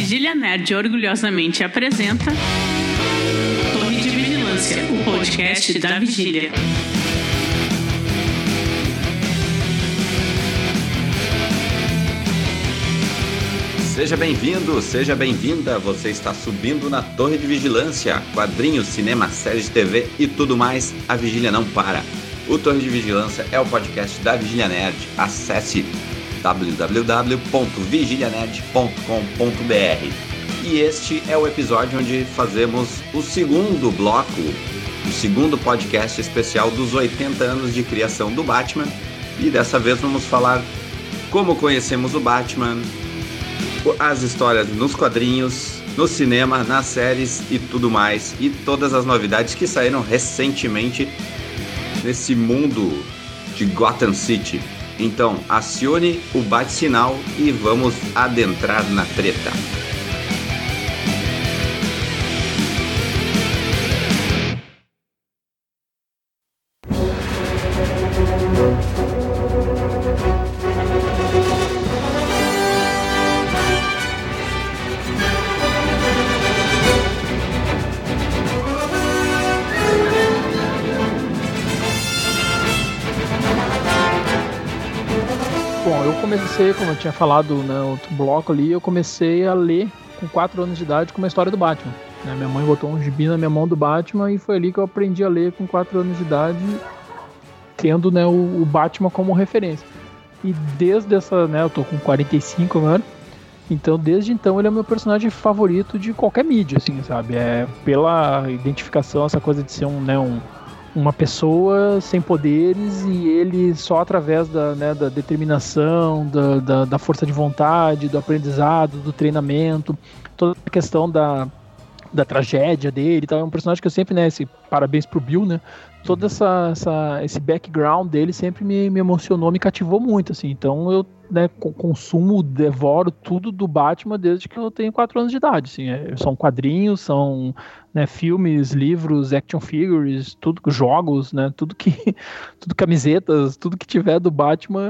Vigília Nerd orgulhosamente apresenta Torre de Vigilância, o podcast da Vigília. Seja bem-vindo, seja bem-vinda. Você está subindo na Torre de Vigilância. Quadrinhos, cinema, séries de TV e tudo mais, a Vigília não para. O Torre de Vigilância é o podcast da Vigília Nerd. Acesse www.vigilianerd.com.br. E este é o episódio onde fazemos o segundo bloco, o segundo podcast especial dos 80 anos de criação do Batman. E dessa vez vamos falar como conhecemos o Batman, as histórias nos quadrinhos, no cinema, nas séries e tudo mais, e todas as novidades que saíram recentemente nesse mundo de Gotham City. Então, acione o bate-sinal e vamos adentrar na treta. Como eu tinha falado no outro bloco ali, eu comecei a ler com 4 anos de idade com uma história do Batman. Minha mãe botou um gibi na minha mão do Batman e foi ali que eu aprendi a ler com 4 anos de idade, tendo o Batman como referência. E desde essa, eu tô com 45 agora, então desde então ele é o meu personagem favorito de qualquer mídia, assim, sabe? É pela identificação, essa coisa de ser uma pessoa sem poderes e ele só através da determinação, da força de vontade, do aprendizado, do treinamento, toda a questão da tragédia dele. Então é um personagem que eu sempre, parabéns pro Bill, todo esse background dele sempre me emocionou, me cativou muito, assim. Então eu consumo, devoro tudo do Batman desde que eu tenho 4 anos de idade, assim. São quadrinhos, são filmes, livros, action figures, tudo, jogos, tudo camisetas, tudo que tiver do Batman,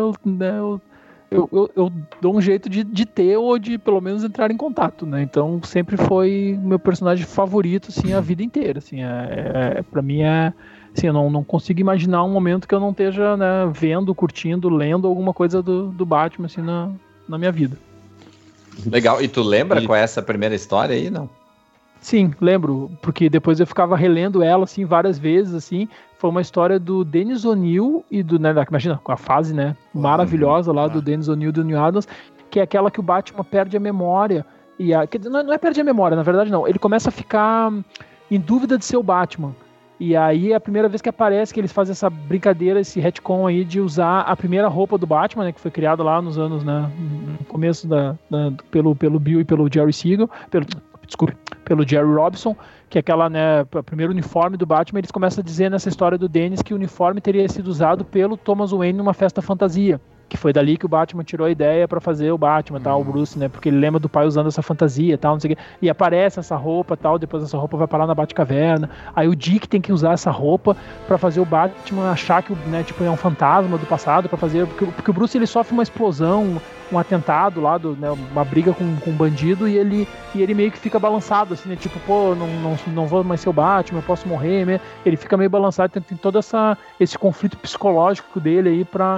eu dou um jeito de ter ou de pelo menos entrar em contato, Então sempre foi meu personagem favorito, assim, a vida inteira, assim. Pra mim assim, eu não consigo imaginar um momento que eu não esteja, vendo, curtindo, lendo alguma coisa do Batman, assim, na minha vida. Legal. E tu lembra qual é essa primeira história aí, não? Sim, lembro, porque depois eu ficava relendo ela, assim, várias vezes, assim. Foi uma história do Dennis O'Neil e do, imagina, com a fase, maravilhosa lá do Dennis O'Neil e do Neil Adams, que é aquela que o Batman perde a memória. Não é perde a memória, na verdade não. Ele começa a ficar em dúvida de ser o Batman. E aí é a primeira vez que aparece que eles fazem essa brincadeira, esse retcon aí de usar a primeira roupa do Batman, que foi criada lá nos anos, no começo pelo Bill e pelo Jerry Siegel, pelo Jerry Robinson, que é aquela, o primeiro uniforme do Batman. Eles começam a dizer nessa história do Dennis que o uniforme teria sido usado pelo Thomas Wayne numa festa fantasia, que foi dali que o Batman tirou a ideia pra fazer o Batman, tal, o Bruce, porque ele lembra do pai usando essa fantasia, tal, não sei o quê, e aparece essa roupa, tal, depois essa roupa vai parar na Batcaverna, aí o Dick tem que usar essa roupa pra fazer o Batman achar que é um fantasma do passado, pra fazer, porque o Bruce, ele sofre uma explosão, um atentado lá, uma briga com um bandido, e ele meio que fica balançado, assim, não vou mais ser o Batman, eu posso morrer, ele fica meio balançado, tem todo esse conflito psicológico dele aí pra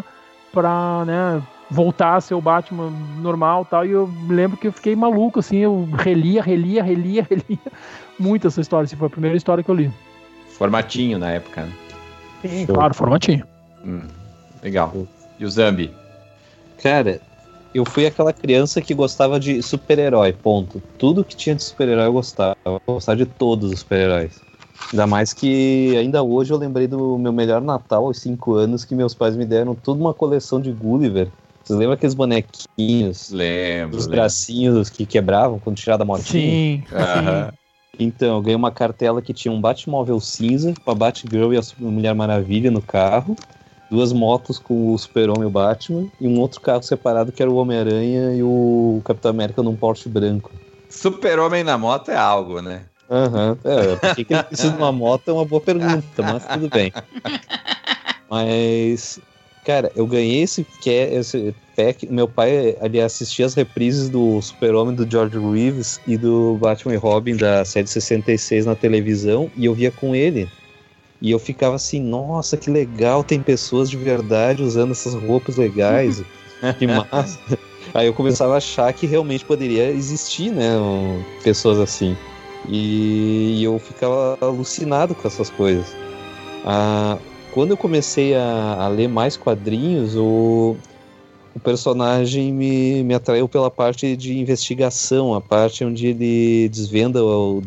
voltar a ser o Batman normal e tal. E eu me lembro que eu fiquei maluco, assim, eu relia muito essa história, assim, foi a primeira história que eu li. Formatinho na época, Sim, claro, formatinho. Legal. E o Zambi? Cara, eu fui aquela criança que gostava de super-herói, ponto. Tudo que tinha de super-herói eu gostava. Eu gostava de todos os super-heróis. Ainda mais que ainda hoje eu lembrei do meu melhor Natal aos 5 anos, que meus pais me deram toda uma coleção de Gulliver. Vocês lembram aqueles bonequinhos? Lembro. Os bracinhos que quebravam quando tirava a motinha? Sim. Então, eu ganhei uma cartela que tinha um Batmóvel cinza, com a Batgirl e a Mulher Maravilha no carro, 2 motos com o Super-Homem e o Batman, e um outro carro separado que era o Homem-Aranha e o Capitão América num Porsche branco. Super-Homem na moto é algo, né? Por que ele precisa de uma moto é uma boa pergunta, mas tudo bem. Mas, Cara, eu ganhei esse pack. Meu pai ali assistia as reprises do Super-Homem do George Reeves e do Batman e Robin da série 66 na televisão, e eu via com ele. E eu ficava assim, nossa, que legal, tem pessoas de verdade usando essas roupas legais. Que massa. Aí eu começava a achar que realmente poderia existir, né, pessoas assim. E eu ficava alucinado com essas coisas. Quando eu comecei a ler mais quadrinhos, o personagem me atraiu pela parte de investigação, a parte onde ele desvenda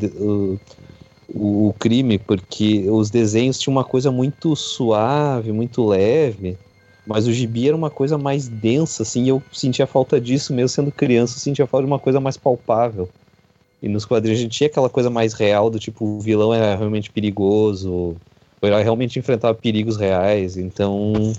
o crime, porque os desenhos tinham uma coisa muito suave, muito leve, mas o gibi era uma coisa mais densa, assim, e eu sentia falta disso mesmo sendo criança, eu sentia falta de uma coisa mais palpável. E nos quadrinhos a gente tinha aquela coisa mais real, do tipo, o vilão era realmente perigoso, o herói realmente enfrentava perigos reais, então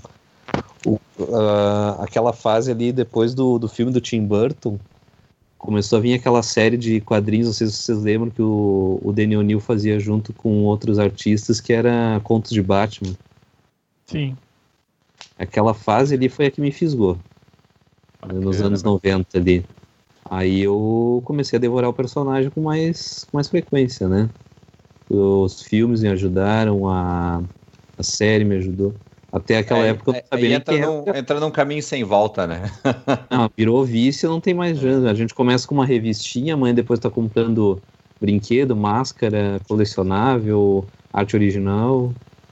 aquela fase ali depois do filme do Tim Burton, começou a vir aquela série de quadrinhos, não sei se vocês lembram, que o Denny O'Neil fazia junto com outros artistas, que era Contos de Batman. Sim. Aquela fase ali foi a que me fisgou, nos anos 90 ali. Aí eu comecei a devorar o personagem com mais frequência, né? Os filmes me ajudaram, a série me ajudou. Até aquela época eu não sabia nem que entra num caminho sem volta, né? Não, virou vício, não tem mais jeito. A gente começa com uma revistinha, amanhã depois tá comprando brinquedo, máscara, colecionável, arte original.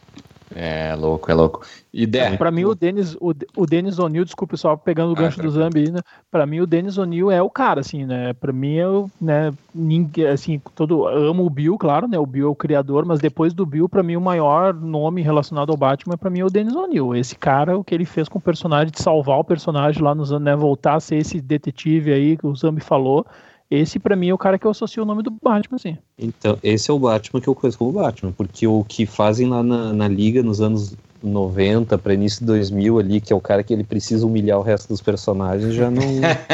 É louco. Ideia. Pra mim, o Dennis O'Neil, desculpa, só pegando o gancho do Zambi aí, né? Pra mim, o Dennis O'Neil é o cara, assim, né? Pra mim, ninguém, assim, amo o Bill, claro, né? O Bill é o criador, mas depois do Bill, pra mim, o maior nome relacionado ao Batman, pra mim, é o Dennis O'Neil. Esse cara, o que ele fez com o personagem, de salvar o personagem lá nos anos, né? Voltar a ser esse detetive aí que o Zambi falou. Esse, pra mim, é o cara que eu associo o nome do Batman, assim. Então, esse é o Batman que eu conheço como Batman, porque o que fazem lá na Liga nos anos 90 para início de 2000 ali, que é o cara que ele precisa humilhar o resto dos personagens, já não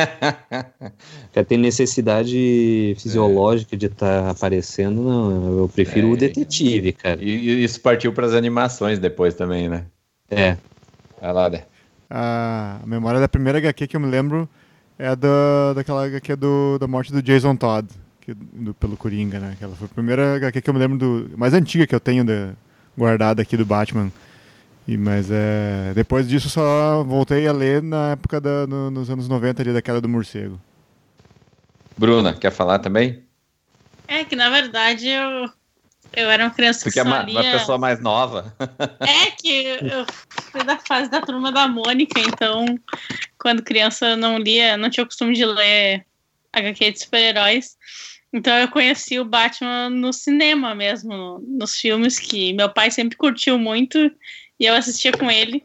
já tem necessidade fisiológica de estar aparecendo, não. Eu prefiro o detetive, cara. E isso partiu para as animações depois também, né? É. Vai lá, né? A memória da primeira HQ que eu me lembro é daquela HQ da morte do Jason Todd, pelo Coringa, né? Aquela foi a primeira HQ que eu me lembro mais antiga que eu tenho guardada aqui do Batman. Mas depois disso só voltei a ler na época nos anos 90 ali, daquela do morcego. Bruna, quer falar também? É que na verdade eu era uma criança que só lia... Porque é uma pessoa mais nova. É que eu fui da fase da Turma da Mônica, então quando criança eu não tinha o costume de ler HQ de super-heróis. Então eu conheci o Batman no cinema mesmo, nos filmes que meu pai sempre curtiu muito e eu assistia com ele.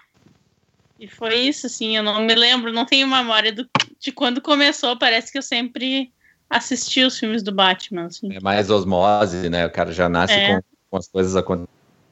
E foi isso, assim, eu não me lembro, não tenho memória de quando começou, parece que eu sempre assisti os filmes do Batman. Assim. É mais osmose, né? O cara já nasce com as coisas acontecendo.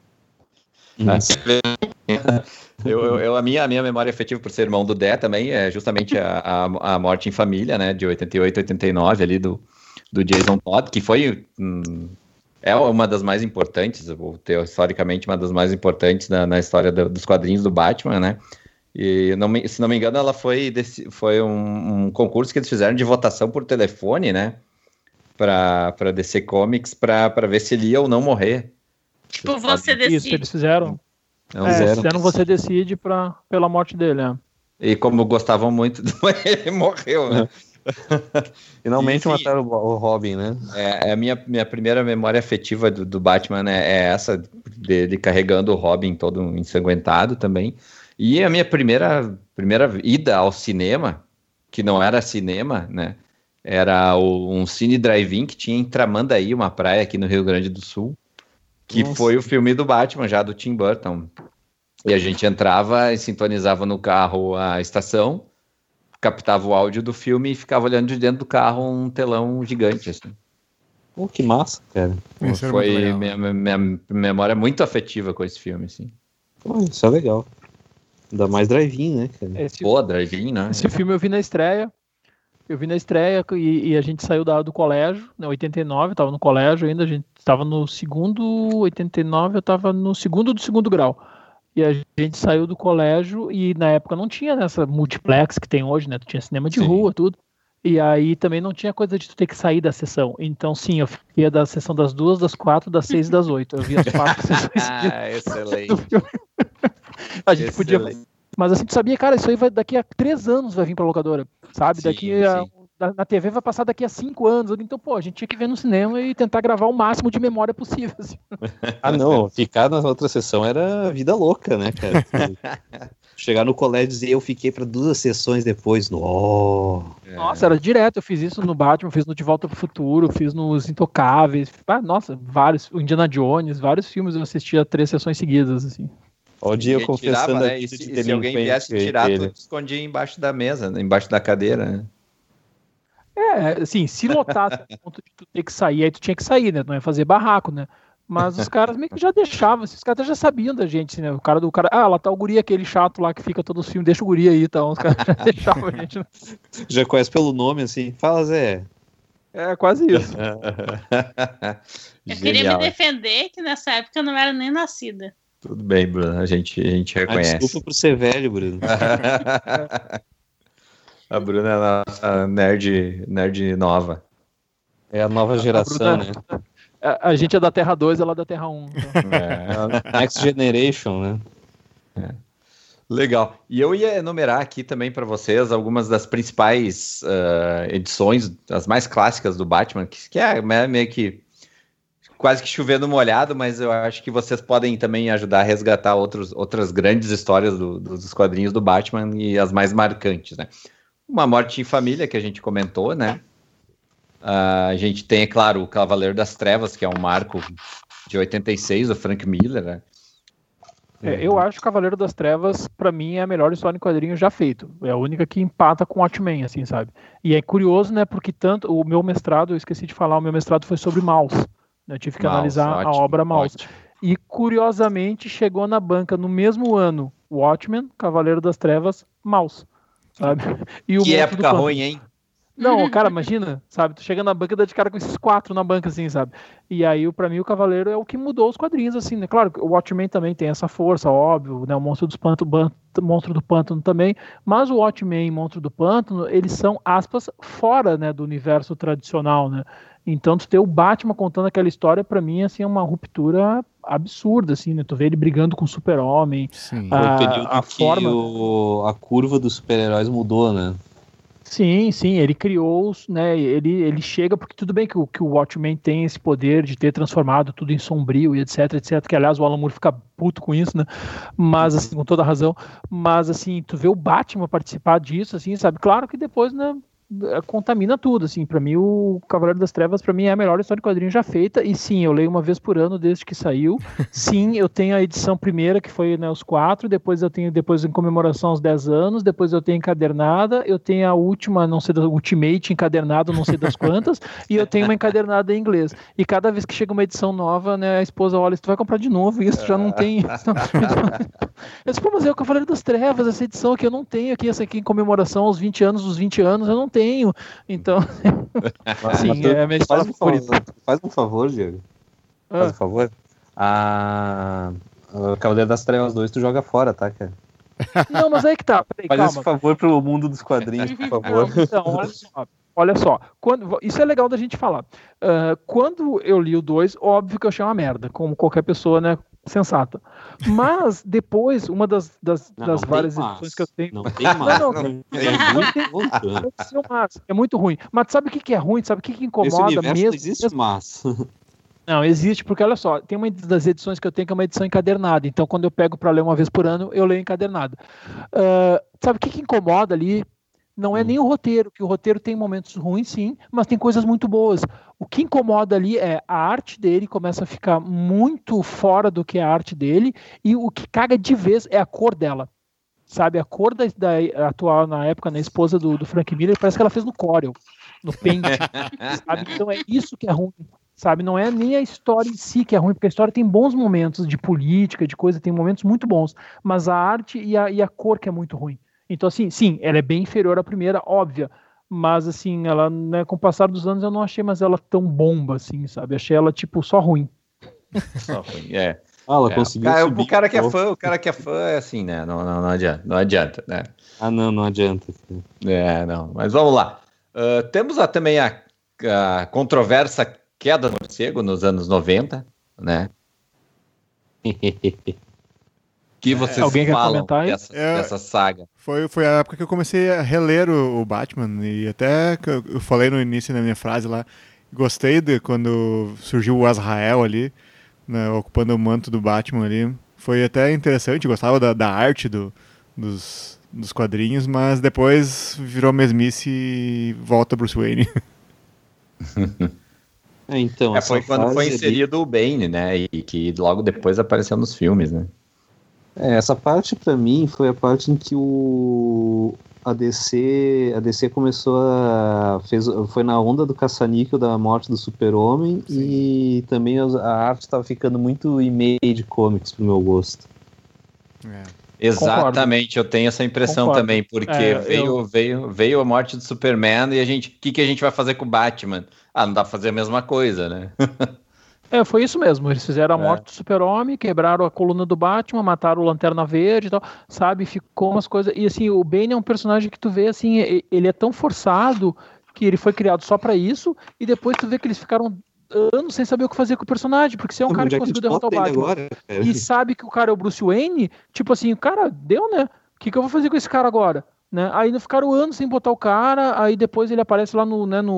A minha memória afetiva por ser irmão do Dé também é justamente a Morte em Família, né? De 88, 89 ali do Jason Todd, que foi é uma das mais importantes, historicamente uma das mais importantes na história dos quadrinhos do Batman, né? E se não me engano, ela foi um concurso que eles fizeram de votação por telefone, né? Para DC Comics, para ver se ele ia ou não morrer. Tipo, você decide. Isso, eles fizeram. Fizeram Você Decide pela morte dele, né? E como gostavam muito, ele morreu, né? Finalmente mataram o Robin, né? A minha primeira memória afetiva do Batman é essa, dele carregando o Robin todo ensanguentado também. E a minha primeira ida ao cinema, que não era cinema, né? Era um cine drive-in que tinha em Tramandaí, uma praia aqui no Rio Grande do Sul, que foi o filme do Batman, já do Tim Burton. E a gente entrava e sintonizava no carro a estação, captava o áudio do filme e ficava olhando de dentro do carro um telão gigante, assim. Que massa, cara. Foi minha memória muito afetiva com esse filme, assim. Isso é legal. Ainda mais drive-in, né, cara? Drive-in, né? Esse filme eu vi na estreia. E a gente saiu do colégio, né, 89, eu tava no colégio ainda, a gente tava no segundo, 89, eu tava no segundo do segundo grau. E a gente saiu do colégio e na época não tinha nessa multiplex que tem hoje, né? Tu tinha cinema de rua, tudo. E aí também não tinha coisa de tu ter que sair da sessão. Então, sim, eu fiquei da sessão das 2, das 4, das 6 e das 8. Eu vi as 4 sessões. Excelente. A gente podia... Mas assim, tu sabia, cara, isso aí daqui a 3 anos vai vir pra locadora, sabe? Na TV vai passar daqui a 5 anos. Então, pô, a gente tinha que ver no cinema e tentar gravar o máximo de memória possível. Assim. Não, ficar na outra sessão era vida louca, né, cara? Chegar no colégio e dizer, eu fiquei para 2 sessões depois. Nossa, era direto. Eu fiz isso no Batman, fiz no De Volta pro Futuro, fiz nos Intocáveis. Nossa, vários. O Indiana Jones, vários filmes eu assistia 3 sessões seguidas, assim. O dia eu confessando tirava, né? E se alguém viesse tirar, tu escondia embaixo da mesa, né? Embaixo da cadeira, né? Assim, se lotasse a ponto de tu ter que sair, aí tu tinha que sair, né? Não ia fazer barraco, né? Mas os caras meio que já deixavam, os caras já sabiam da gente, né? O cara, lá tá o guri, aquele chato lá que fica todo os filmes, deixa o guri aí, então os caras já deixavam a gente. Né? Já conhece pelo nome, assim, fala, Zé. É, quase isso. Eu queria me defender que nessa época eu não era nem nascida. Tudo bem, Bruno, a gente reconhece. Desculpa por ser velho, Bruno. A Bruna é a nossa nerd nova. É a nova geração, né? A gente é da Terra 2, ela é da Terra 1. Então. Next Generation, né? Legal. E eu ia enumerar aqui também para vocês algumas das principais edições, as mais clássicas do Batman, que é meio que quase que chovendo molhado, mas eu acho que vocês podem também ajudar a resgatar outras grandes histórias dos quadrinhos do Batman e as mais marcantes, né? Uma Morte em Família, que a gente comentou, né? A gente tem, é claro, o Cavaleiro das Trevas, que é um marco de 86, do Frank Miller, né? Eu acho que o Cavaleiro das Trevas, pra mim, é a melhor história em quadrinho já feito. É a única que empata com o Watchmen, assim, sabe? E é curioso, né? Porque tanto o meu mestrado, eu esqueci de falar, o meu mestrado foi sobre Maus. Eu tive que analisar a obra Maus. E, curiosamente, chegou na banca no mesmo ano Watchmen, Cavaleiro das Trevas, Maus. Sabe? E que época ruim, hein? Não, cara, imagina, sabe? Tu chega na banca e dá de cara com esses 4 na banca, assim, sabe? E aí, pra mim, o Cavaleiro é o que mudou os quadrinhos, assim, né? Claro, o Watchmen também tem essa força, óbvio, né? O Monstro do Pântano também, mas o Watchmen e o Monstro do Pântano, eles são, aspas, fora, né, do universo tradicional, né? Então, tu ter o Batman contando aquela história, pra mim, assim, é uma ruptura absurda, assim, né? Tu vê ele brigando com o Super-Homem. A curva dos super-heróis mudou, né? Sim, ele criou, né, ele chega, porque tudo bem que o Watchmen tem esse poder de ter transformado tudo em sombrio e etc, que aliás o Alan Moore fica puto com isso, né, mas assim, com toda a razão, mas assim, tu vê o Batman participar disso, assim, sabe, claro que depois, né, contamina tudo, assim, pra mim o Cavaleiro das Trevas, pra mim é a melhor história de quadrinho já feita, e sim, eu leio uma vez por ano desde que saiu, sim, eu tenho a edição primeira, que foi, né, os 4, depois eu tenho, depois em comemoração aos 10 anos, depois eu tenho encadernada, eu tenho a última, não sei, Ultimate encadernado, não sei das quantas, e eu tenho uma encadernada em inglês, e cada vez que chega uma edição nova, né, a esposa olha, tu vai comprar de novo, isso já não tem, eu disse, pô, mas é o Cavaleiro das Trevas, essa edição aqui eu não tenho aqui, essa aqui em comemoração aos 20 anos, dos 20 anos, eu não tenho, então sim, é a minha história favorita. Faz um favor, Diego. Faz um favor. O Cavaleiro das Trevas 2 tu joga fora, tá, cara? Não, mas aí que tá. Peraí, faz esse favor pro mundo dos quadrinhos, por favor. Não, então, olha só. Isso é legal da gente falar. Quando eu li o 2, óbvio que eu achei uma merda, como qualquer pessoa, né, sensata. Mas depois, uma das várias edições que eu tenho... Não tem mais. É muito ruim. Mas sabe o que é ruim? Sabe o que incomoda mesmo? Não existe massa. Não, existe, porque olha só, tem uma das edições que eu tenho que é uma edição encadernada, então quando eu pego para ler uma vez por ano, eu leio encadernado. Sabe o que incomoda ali? Não é nem o roteiro, que o roteiro tem momentos ruins, sim, mas tem coisas muito boas. O que incomoda ali é a arte dele começa a ficar muito fora do que é a arte dele, e o que caga de vez é a cor dela. Sabe, a cor da atual, na época, na esposa do Frank Miller, parece que ela fez no Corel, no Paint. Sabe? Então é isso que é ruim. Sabe, não é nem a história em si que é ruim, porque a história tem bons momentos de política, de coisa, tem momentos muito bons, mas a arte e a cor que é muito ruim. Então, assim, sim, ela é bem inferior à primeira, óbvia, mas, assim, ela, né, com o passar dos anos, eu não achei mais ela tão bomba, assim, sabe? Achei ela, tipo, só ruim. Só ruim, Ela conseguiu subir. O cara que é fã é assim, né? Não adianta, né? Não adianta. Não. Mas vamos lá. Temos também a controversa queda do morcego nos anos 90, né? Que vocês Alguém quer falam comentar aí? dessa saga? Foi a época que eu comecei a reler o Batman, e até que eu falei no início da minha frase lá, gostei de quando surgiu o Azrael ali, né, ocupando o manto do Batman ali. Foi até interessante, gostava da arte dos quadrinhos, mas depois virou mesmice e volta Bruce Wayne. Então, Foi quando foi inserido o Bane, né? E que logo depois apareceu nos filmes, né? Essa parte pra mim foi a parte em que a DC começou foi na onda do caça-níquel da morte do Super-Homem. Sim. E também a arte estava ficando muito image comics pro meu gosto. Exatamente, eu tenho essa impressão também, porque veio a morte do Superman e o que a gente vai fazer com o Batman? Não dá pra fazer a mesma coisa, né? Foi isso mesmo, eles fizeram a morte do Super-Homem, quebraram a coluna do Batman, mataram o Lanterna Verde e tal, sabe, ficou umas coisas, e assim, o Bane é um personagem que tu vê, assim, ele é tão forçado que ele foi criado só pra isso, e depois tu vê que eles ficaram anos sem saber o que fazer com o personagem, porque se é um cara que conseguiu derrotar o Batman agora, e sabe que o cara é o Bruce Wayne, tipo assim, cara, deu, né, o que eu vou fazer com esse cara agora, né, aí não ficaram anos sem botar o cara, aí depois ele aparece lá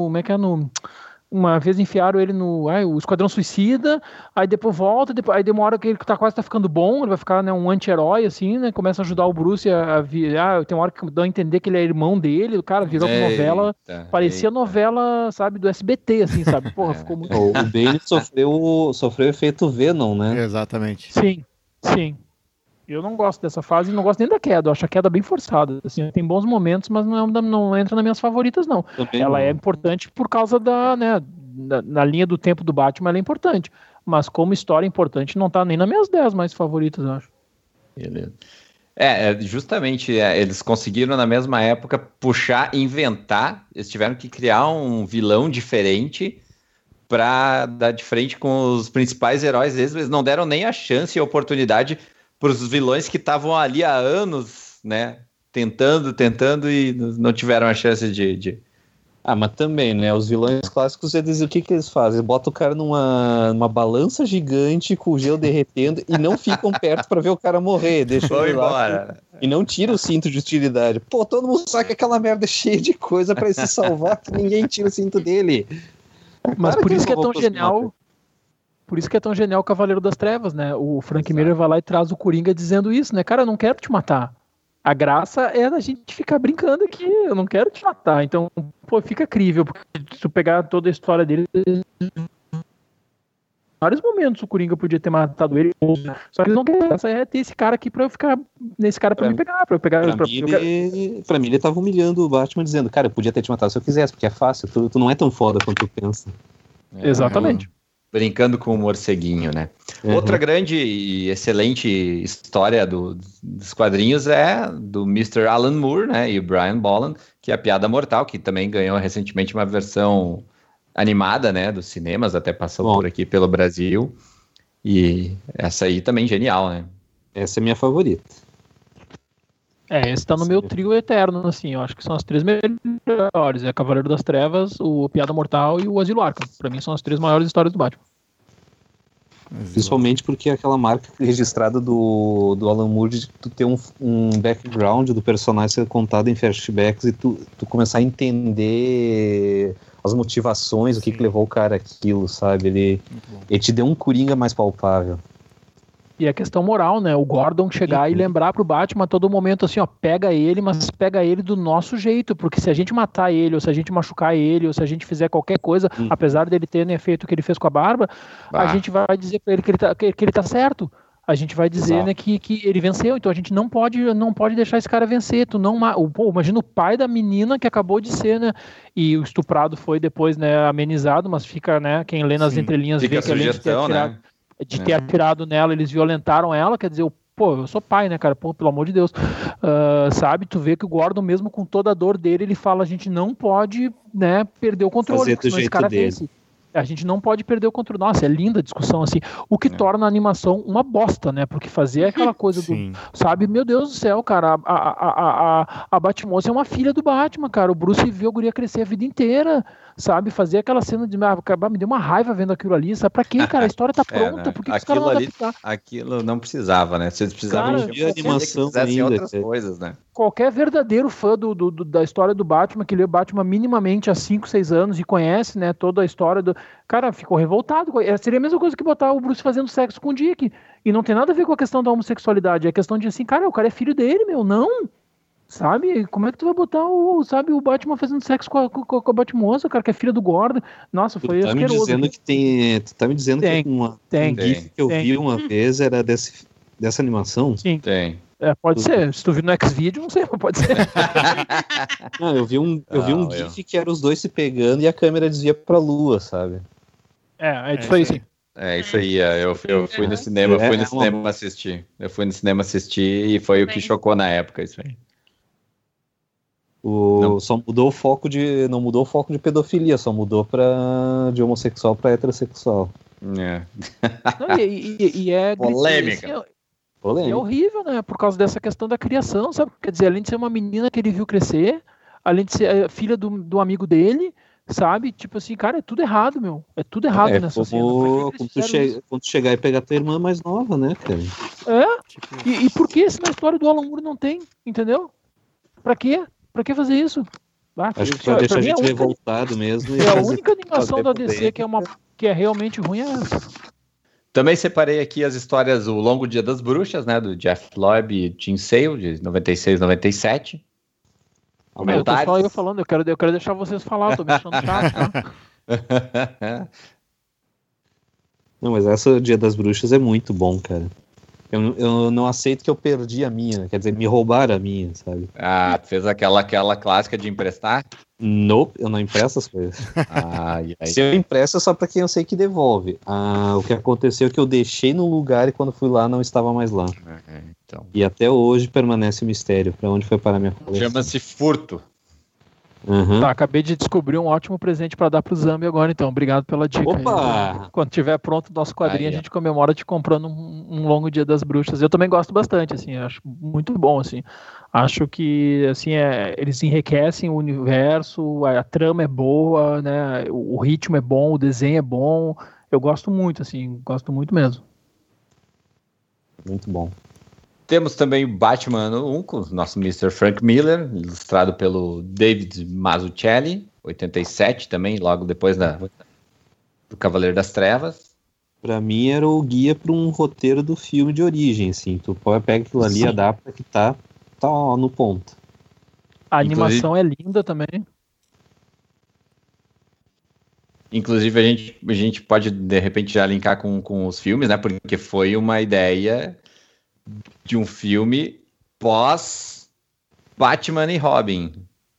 uma vez enfiaram ele no o Esquadrão Suicida, aí depois volta, aí demora que ele quase tá ficando bom, ele vai ficar, né, um anti-herói, assim, né, começa a ajudar o Bruce tem uma hora que dá a entender que ele é irmão dele, o cara virou novela, parecia novela, sabe, do SBT, assim, sabe, porra, ficou muito... O Bane sofreu efeito Venom, né? Exatamente. Sim. Eu não gosto dessa fase, não gosto nem da queda, eu acho a queda bem forçada, assim, tem bons momentos, mas não entra nas minhas favoritas, não. Também ela é importante por causa na linha do tempo do Batman, ela é importante, mas como história importante, não tá nem nas minhas 10 mais favoritas, eu acho. Beleza. Justamente, eles conseguiram na mesma época inventar, eles tiveram que criar um vilão diferente para dar de frente com os principais heróis, eles não deram nem a chance e a oportunidade para os vilões que estavam ali há anos, né, tentando e não tiveram a chance de... mas também, né, os vilões clássicos, o que eles fazem? Eles botam o cara numa balança gigante com o gelo derretendo e não ficam perto para ver o cara morrer, deixam ele lá embora. E não tira o cinto de utilidade. Pô, todo mundo sabe que aquela merda é cheia de coisa para ele se salvar, que ninguém tira o cinto dele. Mas por isso que é tão genial... Por isso que é tão genial o Cavaleiro das Trevas, né? O Frank Miller vai lá e traz o Coringa dizendo isso, né? Cara, eu não quero te matar. A graça é a gente ficar brincando aqui, eu não quero te matar. Então, fica crível, porque se tu pegar toda a história dele, em vários momentos o Coringa podia ter matado ele, só que eles não querem. A graça é ter esse cara aqui pra eu ficar, nesse cara pra me pegar. Pra mim ele tava humilhando o Batman, dizendo, cara, eu podia ter te matado se eu quisesse, porque é fácil, tu não é tão foda quanto tu pensa. Exatamente. Brincando com o morceguinho, né? Outra grande e excelente história dos quadrinhos é do Mr. Alan Moore, né? E o Brian Bolland, que é a Piada Mortal, que também ganhou recentemente uma versão animada, né? Dos cinemas, até passou por aqui pelo Brasil. E essa aí também genial, né? Essa é minha favorita. Esse tá no meu trio eterno, assim, eu acho que são as 3 melhores, Cavaleiro das Trevas, o Piada Mortal e o Asilo Arkham. Pra mim são as 3 maiores histórias do Batman. Principalmente porque aquela marca registrada do Alan Moore de tu ter um background do personagem ser contado em flashbacks e tu começar a entender as motivações, o que levou o cara àquilo, sabe? Ele te deu um Coringa mais palpável. E a questão moral, né? O Gordon chegar e lembrar pro Batman a todo momento assim, pega ele, mas pega ele do nosso jeito, porque se a gente matar ele, ou se a gente machucar ele, ou se a gente fizer qualquer coisa, apesar dele ter, né, feito o que ele fez com a barba, a gente vai dizer pra ele que ele tá certo. A gente vai dizer, né, que ele venceu, então a gente não pode deixar esse cara vencer. Imagina o pai da menina que acabou de ser, né, e o estuprado foi depois, né, amenizado, mas fica, né, quem lê nas entrelinhas vê que além de ter atirado nela, eles violentaram ela, quer dizer, eu sou pai, né, cara, pelo amor de Deus, sabe, tu vê que o Gordon, mesmo com toda a dor dele, ele fala, a gente não pode, né, perder o controle, porque senão esse cara vence. A gente não pode perder o controle. Nossa, é linda a discussão, assim. O que torna a animação uma bosta, né? Porque fazer aquela coisa do... Sabe? Meu Deus do céu, cara. A Batmoça é uma filha do Batman, cara. O Bruce viu a guria crescer a vida inteira, sabe? Fazer aquela cena de... me deu uma raiva vendo aquilo ali, sabe? Pra quê, cara? A história tá pronta. Né? Por que os caras não adaptar? Aquilo não precisava, né? Vocês precisavam de animação ainda, outras cara. coisas, né? Qualquer verdadeiro fã da história do Batman, que lê Batman minimamente há 5, 6 anos e conhece, né, toda a história do... Cara, ficou revoltado. Seria a mesma coisa que botar o Bruce fazendo sexo com o Dick. E não tem nada a ver com a questão da homossexualidade. É a questão de assim, cara, o cara é filho dele, meu. Não! Sabe? Como é que tu vai botar o Batman fazendo sexo com a Batmoça, cara, que é filha do Gordon? Nossa, foi asqueroso. Tu tá me dizendo que um GIF que eu vi uma vez era dessa animação? Sim. Tem. Pode ser. Se tu viu no Xvideo, não sei, mas pode ser. Não, eu vi um GIF que era os dois se pegando e a câmera desvia pra lua, sabe? É isso aí, sim. É isso aí, eu fui no cinema, assistir. Eu fui no cinema assistir e foi o que chocou na época, isso aí. Só mudou o foco não mudou o foco de pedofilia, só mudou de homossexual pra heterossexual. É. Não, e é polêmica. É horrível, né? Por causa dessa questão da criação, sabe? Quer dizer, além de ser uma menina que ele viu crescer, além de ser filha do amigo dele, sabe? Tipo assim, cara, é tudo errado, meu. É tudo errado nessa cena. Quando tu chegar e pegar tua irmã mais nova, né, cara? E por que isso na história do Alan Moore não tem? Entendeu? Pra quê? Pra que fazer isso? Acho que pra deixar a gente revoltado mesmo. A única animação da DC que é realmente ruim é essa. Também separei aqui as histórias O Longo Dia das Bruxas, né, do Jeff Loeb e Tim Sale, de 96, 97. Eu tô só eu falando, eu quero deixar vocês falar, eu tô me achando chato, tá? Não, mas essa Dia das Bruxas é muito bom, cara. Eu não aceito que eu perdi a minha, quer dizer, me roubaram a minha, sabe? Ah, fez aquela clássica de emprestar? Nope, eu não empresto as coisas. Se eu empresto é só pra quem eu sei que devolve. O que aconteceu é que eu deixei no lugar e quando fui lá não estava mais lá. Então. E até hoje permanece o mistério pra onde foi parar minha coleção. Chama-se furto. Uhum. Tá, acabei de descobrir um ótimo presente pra dar pro Zambi agora, então. Obrigado pela dica. Opa! Aí. Quando tiver pronto o nosso quadrinho, a gente comemora te comprando um longo Dia das Bruxas. Eu também gosto bastante, assim, acho muito bom, assim. Acho que, assim, eles enriquecem o universo, a trama é boa, né? O ritmo é bom, o desenho é bom. Eu gosto muito, assim, gosto muito mesmo. Muito bom. Temos também o Batman Ano 1, com o nosso Mr. Frank Miller, ilustrado pelo David Mazzucchelli, 87 também, logo depois do Cavaleiro das Trevas. Pra mim era o guia para um roteiro do filme de origem, assim. Tu pega aquilo ali e adapta que tá no ponto. A animação é linda também. Inclusive a gente pode de repente já linkar com os filmes, né? Porque foi uma ideia de um filme pós Batman e Robin.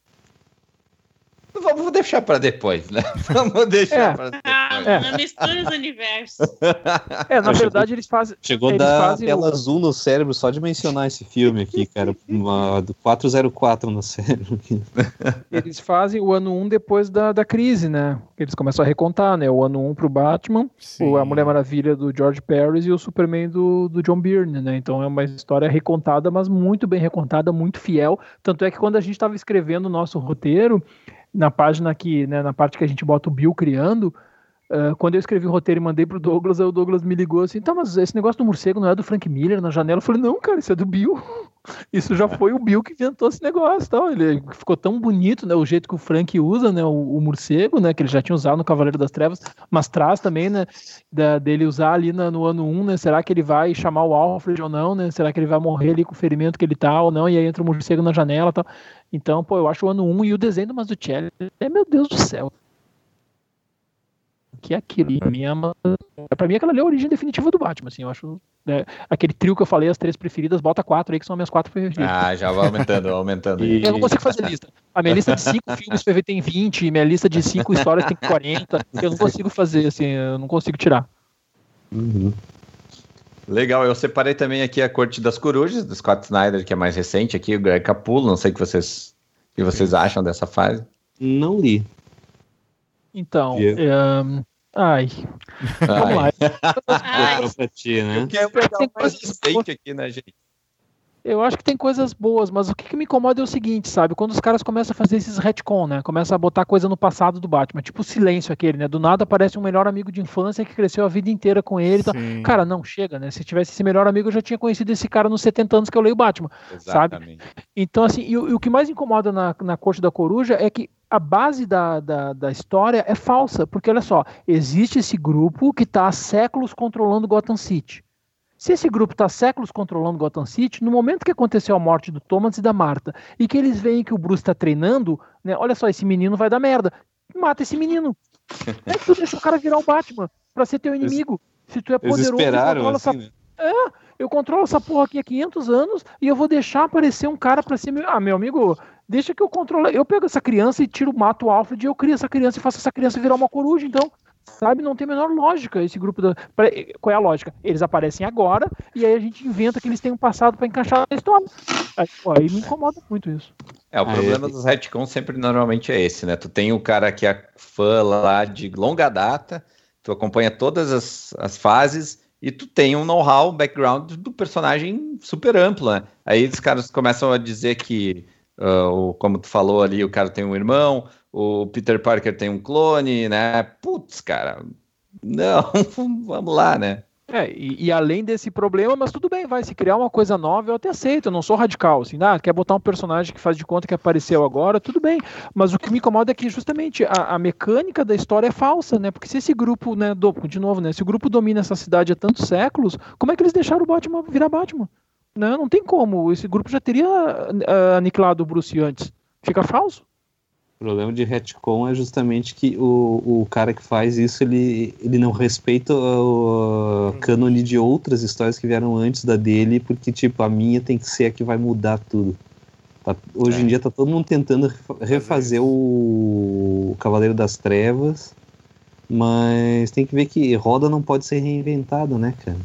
Vamos deixar para depois, né? Vamos deixar para depois. Não mistura os universos. Na verdade, eles fazem... Chegou a dar tela azul no cérebro só de mencionar esse filme aqui, cara. Do 404 no cérebro aqui. Eles fazem o ano 1 depois da crise, né? Eles começam a recontar, né? O ano 1 pro Batman, a Mulher Maravilha do George Pérez e o Superman do John Byrne, né? Então é uma história recontada, mas muito bem recontada, muito fiel. Tanto é que quando a gente estava escrevendo o nosso roteiro, na página aqui, né, na parte que a gente bota o Bill criando, quando eu escrevi o roteiro e mandei pro Douglas, aí o Douglas me ligou assim, tá, mas esse negócio do morcego não é do Frank Miller na janela? Eu falei, não, cara, isso é do Bill. Isso já foi o Bill que inventou esse negócio, tal. Ele ficou tão bonito, né, o jeito que o Frank usa, né, o morcego, né, que ele já tinha usado no Cavaleiro das Trevas, mas traz também, né, dele usar ali no ano 1, né, será que ele vai chamar o Alfred ou não, né, será que ele vai morrer ali com o ferimento que ele tá ou não, e aí entra o morcego na janela, tal. Então, pô, eu acho o ano 1 e o desenho do Mazzucchelli, meu Deus do céu. Que é aquilo, pra mim aquela ali é a origem definitiva do Batman, assim, eu acho, né, aquele trio que eu falei, as 3 preferidas, bota 4 aí, que são as minhas 4 preferidas. Já vai aumentando. Eu não consigo fazer lista. A minha lista de 5 filmes pra ver tem 20, minha lista de 5 histórias tem 40, eu não consigo fazer, assim, eu não consigo tirar. Uhum. Legal, eu separei também aqui a Corte das Corujas, do Scott Snyder, que é mais recente aqui, o Greg Capullo, não sei o que vocês acham dessa fase. Não li. Então, Ai. Vamos lá. Ai. Pra ti, né? Eu quero pegar um respeito aqui, né, gente? Eu acho que tem coisas boas, mas o que me incomoda é o seguinte, sabe? Quando os caras começam a fazer esses retcon, né? Começam a botar coisa no passado do Batman, tipo o silêncio aquele, né? Do nada aparece um melhor amigo de infância que cresceu a vida inteira com ele e tal. Cara, não, chega, né? Se tivesse esse melhor amigo, eu já tinha conhecido esse cara nos 70 anos que eu leio Batman, Exatamente. sabe? Então, assim, e o que mais incomoda na Corte da Coruja é que a base da história é falsa, porque olha só, existe esse grupo que está há séculos controlando Gotham City. Se esse grupo está séculos controlando Gotham City, no momento que aconteceu a morte do Thomas e da Martha, e que eles veem que o Bruce está treinando, né, olha só, esse menino vai dar merda. Mata esse menino. Tu deixa o cara virar o Batman pra ser teu inimigo. Se tu é poderoso, eles esperaram, assim, né? Eu controlo essa porra aqui há 500 anos e eu vou deixar aparecer um cara pra ser meu amigo, deixa que eu controle. Eu pego essa criança e mato o Alfred, eu crio essa criança e faço essa criança virar uma coruja, então... Sabe, não tem a menor lógica esse grupo. Qual é a lógica? Eles aparecem agora e aí a gente inventa que eles têm um passado para encaixar na história. Aí me incomoda muito isso. O problema dos retcons sempre normalmente é esse, né? Tu tem o cara que é fã lá de longa data, tu acompanha todas as fases e tu tem um know-how, um background do personagem super amplo, né? Aí os caras começam a dizer que, como tu falou ali, o cara tem um irmão, o Peter Parker tem um clone, né? Putz, cara, não, vamos lá, né? E além desse problema, mas tudo bem, vai, se criar uma coisa nova, eu até aceito, eu não sou radical, assim, quer botar um personagem que faz de conta que apareceu agora, tudo bem, mas o que me incomoda é que justamente a mecânica da história é falsa, né, porque se esse grupo, né, de novo, né, se o grupo domina essa cidade há tantos séculos, como é que eles deixaram o Batman virar Batman? Não tem como, esse grupo já teria aniquilado o Bruce antes, fica falso. O problema de retcon é justamente que o cara que faz isso, ele não respeita o cânone de outras histórias que vieram antes da dele, porque, tipo, a minha tem que ser a que vai mudar tudo. Hoje em dia tá todo mundo tentando refazer o Cavaleiro das Trevas, mas tem que ver que roda não pode ser reinventada, né, cara?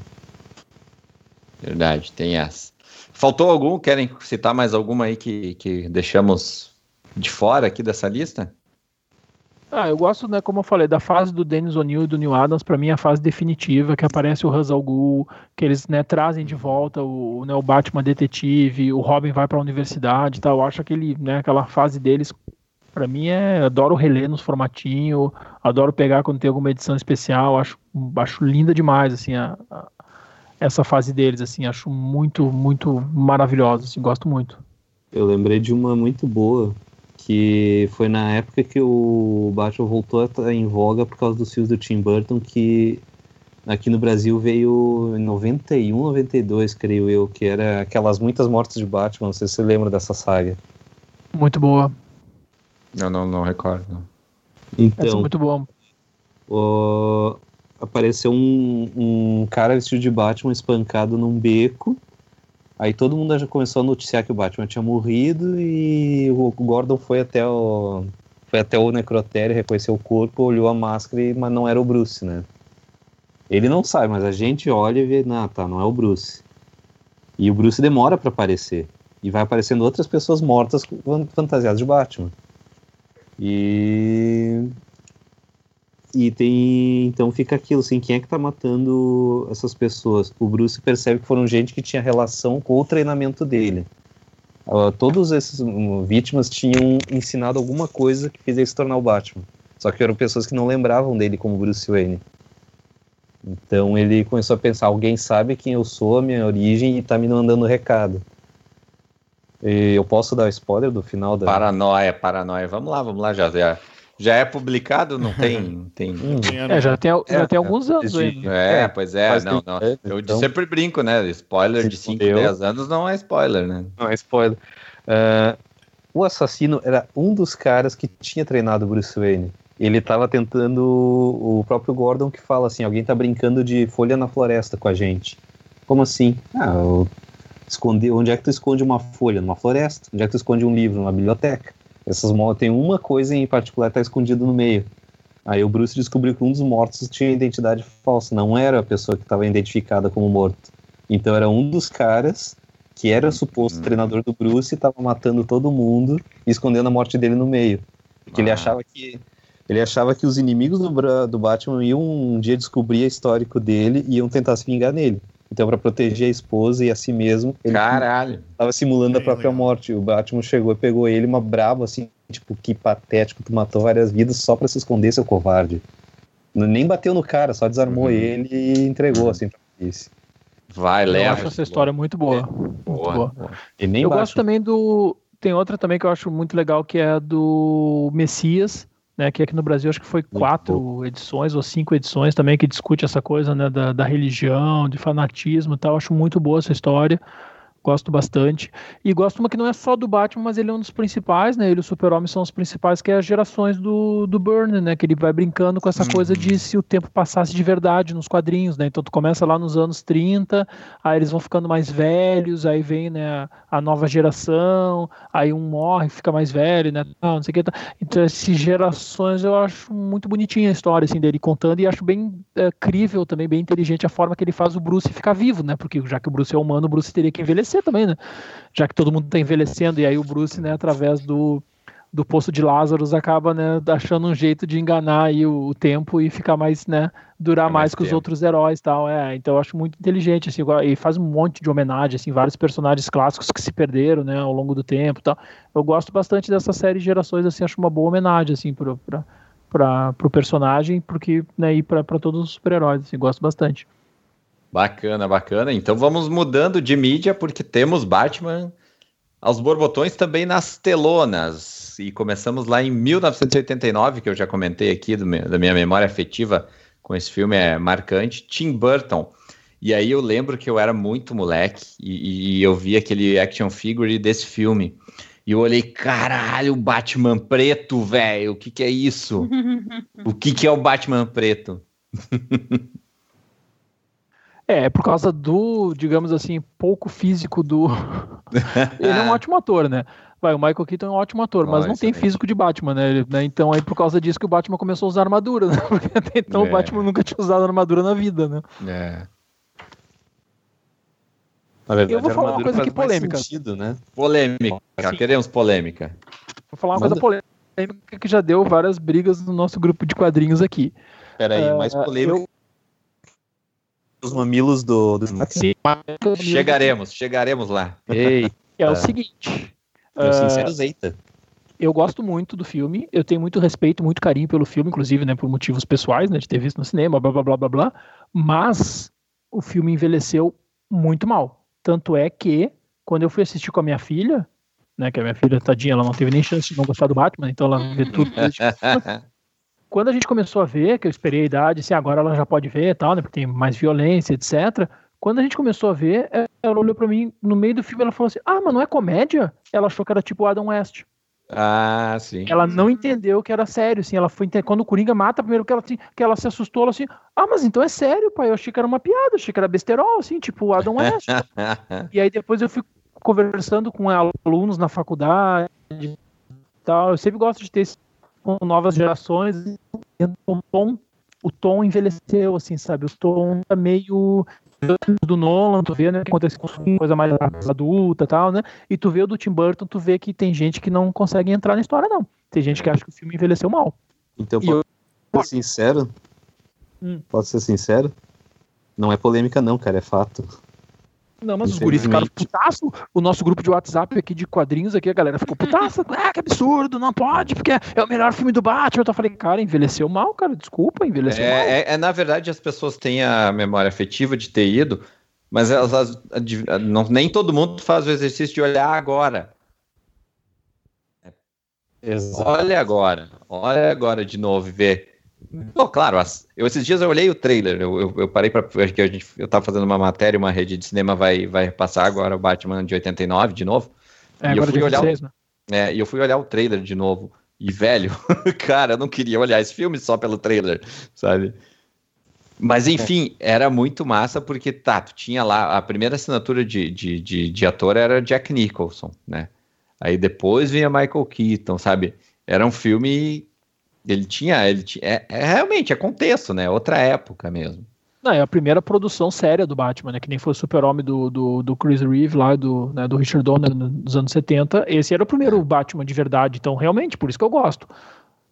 Verdade, tem essa. Faltou algum? Querem citar mais alguma aí que deixamos de fora aqui dessa lista? Eu gosto, né, como eu falei, da fase do Dennis O'Neil e do Neil Adams, pra mim é a fase definitiva, que aparece o Ra's al Ghul, que eles, né, trazem de volta o Batman detetive, o Robin vai pra universidade e tal. Eu acho aquela fase deles, pra mim adoro reler nos formatinhos, adoro pegar quando tem alguma edição especial, acho linda demais, assim, essa fase deles, assim, acho muito, muito maravilhosa, assim, gosto muito. Eu lembrei de uma muito boa, que foi na época que o Batman voltou a estar em voga por causa dos filmes do Tim Burton, que aqui no Brasil veio em 91, 92, creio eu, que era aquelas muitas mortes de Batman, não sei se você lembra dessa saga. Muito boa. Eu não recordo. Não. Então, essa é muito boa. Apareceu um cara vestido de Batman espancado num beco. Aí todo mundo já começou a noticiar que o Batman tinha morrido e o Gordon foi até o necrotério, reconheceu o corpo, olhou a máscara, mas não era o Bruce, né? Ele não sabe, mas a gente olha e vê, não é o Bruce. E o Bruce demora pra aparecer. E vai aparecendo outras pessoas mortas fantasiadas de Batman. E tem... Então fica aquilo, assim, quem é que tá matando essas pessoas? O Bruce percebe que foram gente que tinha relação com o treinamento dele. Todos esses vítimas tinham ensinado alguma coisa que fez ele se tornar o Batman. Só que eram pessoas que não lembravam dele como Bruce Wayne. Então ele começou a pensar, alguém sabe quem eu sou, a minha origem, e tá me mandando recado. Eu posso dar spoiler do final da... Paranoia. Vamos lá, já é publicado? Não tem... já tem alguns anos ainda. Pois é, não. Eu então, sempre brinco, né? Spoiler de 5, 10 anos não é spoiler, né? Não é spoiler. O assassino era um dos caras que tinha treinado Bruce Wayne. Ele tava tentando... O próprio Gordon que fala assim, alguém tá brincando de folha na floresta com a gente. Como assim? Onde é que tu esconde uma folha? Numa floresta. Onde é que tu esconde um livro? Numa biblioteca. Tem uma coisa em particular que tá escondido no meio. Aí o Bruce descobriu que um dos mortos tinha identidade falsa. Não era a pessoa que estava identificada como morto. Então era um dos caras que era suposto treinador do Bruce e estava matando todo mundo e escondendo a morte dele no meio. Porque ele achava que Ele achava que os inimigos do Batman iam um dia descobrir o histórico dele e iam tentar se vingar nele. Então, pra proteger a esposa e a si mesmo, ele tava simulando a própria morte. O Batman chegou e pegou ele, uma brava, assim, tipo, que patético, tu matou várias vidas só pra se esconder, seu covarde. Nem bateu no cara, só desarmou ele e entregou, assim, pra polícia. Vai, leva. Eu acho essa história muito boa. Boa. E nem eu gosto também tem outra também que eu acho muito legal, que é a do Messias, né, que aqui no Brasil acho que foi 4 edições ou 5 edições também, que discute essa coisa, né, da religião, de fanatismo e tal. Acho muito boa essa história, gosto bastante. E gosto uma que não é só do Batman, mas ele é um dos principais, né, ele e o Super-Homem são os principais, que é as gerações do Byrne, né, que ele vai brincando com essa coisa de se o tempo passasse de verdade nos quadrinhos, né, então tu começa lá nos anos 30, aí eles vão ficando mais velhos, aí vem, né, a nova geração, aí um morre, fica mais velho, né, não sei o que, então essas gerações eu acho muito bonitinha a história, assim, dele contando, e acho bem crível também, bem inteligente a forma que ele faz o Bruce ficar vivo, né, porque já que o Bruce é humano, o Bruce teria que envelhecer também, né? Já que todo mundo está envelhecendo, e aí o Bruce, né, através do Poço de Lázaro, acaba, né, achando um jeito de enganar aí o tempo e ficar mais, né, durar mais que os outros heróis e tal. Então eu acho muito inteligente, assim, e faz um monte de homenagem, assim, vários personagens clássicos que se perderam, né, ao longo do tempo e tal. Eu gosto bastante dessa série de Gerações, assim, acho uma boa homenagem, assim, pro personagem, porque, né, e para todos os super-heróis, assim, gosto bastante. Bacana. Então vamos mudando de mídia, porque temos Batman aos borbotões também nas telonas. E começamos lá em 1989, que eu já comentei aqui da minha memória afetiva com esse filme, é marcante, Tim Burton. E aí eu lembro que eu era muito moleque e eu vi aquele action figure desse filme. E eu olhei, caralho, o Batman preto, velho, o que é isso? O que é o Batman preto? Por causa do, digamos assim, pouco físico do... Ele é um ótimo ator, né? O Michael Keaton é um ótimo ator, mas não tem físico de Batman, né? Então aí por causa disso que o Batman começou a usar armadura, né? Porque até então o Batman nunca tinha usado armadura na vida, né? Na verdade, eu vou falar uma coisa aqui polêmica. Sentido, né? Polêmica, queremos polêmica. Vou falar uma coisa polêmica que já deu várias brigas no nosso grupo de quadrinhos aqui. Peraí, mais polêmica. Os mamilos do... Sim. Chegaremos lá. O seguinte... Sinceros, eita. Eu gosto muito do filme, eu tenho muito respeito, muito carinho pelo filme, inclusive, né, por motivos pessoais, né, de ter visto no cinema, blá, blá, blá, blá, blá, mas o filme envelheceu muito mal. Tanto é que, quando eu fui assistir com a minha filha, né, que a minha filha, tadinha, ela não teve nem chance de não gostar do Batman, então ela vê tudo. Quando a gente começou a ver, que eu esperei a idade, assim, agora ela já pode ver e tal, né, porque tem mais violência, etc. Quando a gente começou a ver, ela olhou pra mim, no meio do filme, ela falou assim, mas não é comédia? Ela achou que era tipo Adam West. Sim. Ela não entendeu que era sério, assim, ela foi quando o Coringa mata, primeiro que ela se assustou, ela assim, mas então é sério, pai, eu achei que era uma piada, achei que era besterol, assim, tipo Adam West. E aí depois eu fui conversando com alunos na faculdade e tal, eu sempre gosto de ter com novas gerações, o tom envelheceu, assim, sabe, o tom tá meio... do Nolan, tu vê, né, que acontece com coisa mais adulta e tal, né, e tu vê o do Tim Burton, tu vê que tem gente que não consegue entrar na história, não. Tem gente que acha que o filme envelheceu mal. Então, pode ser sincero? Pode ser sincero? Não é polêmica não, cara, é fato. Não, mas os guris ficaram putaço. O nosso grupo de WhatsApp aqui de quadrinhos aqui, a galera ficou putaça. Que absurdo, não pode, porque é o melhor filme do Batman. Eu falei, cara, envelheceu mal, cara, desculpa, envelheceu mal. Na verdade, as pessoas têm a memória afetiva de ter ido, mas nem todo mundo faz o exercício de olhar agora. Exato. Olha agora de novo e ver. Claro, esses dias eu olhei o trailer, eu parei para eu tava fazendo uma matéria, uma rede de cinema vai passar agora o Batman de 89 de novo. E eu fui olhar 26, né? E eu fui olhar o trailer de novo. E, velho, cara, eu não queria olhar esse filme só pelo trailer, sabe? Mas, enfim, era muito massa porque, tu tinha lá, a primeira assinatura de ator era Jack Nicholson, né? Aí depois vinha Michael Keaton, sabe? Era um filme... Ele tinha realmente, é contexto, né? Outra época mesmo. Não, é a primeira produção séria do Batman, né? Que nem foi o Super-Homem do Chris Reeve lá, do Richard Donner dos anos 70. Esse era o primeiro Batman de verdade, então realmente, por isso que eu gosto.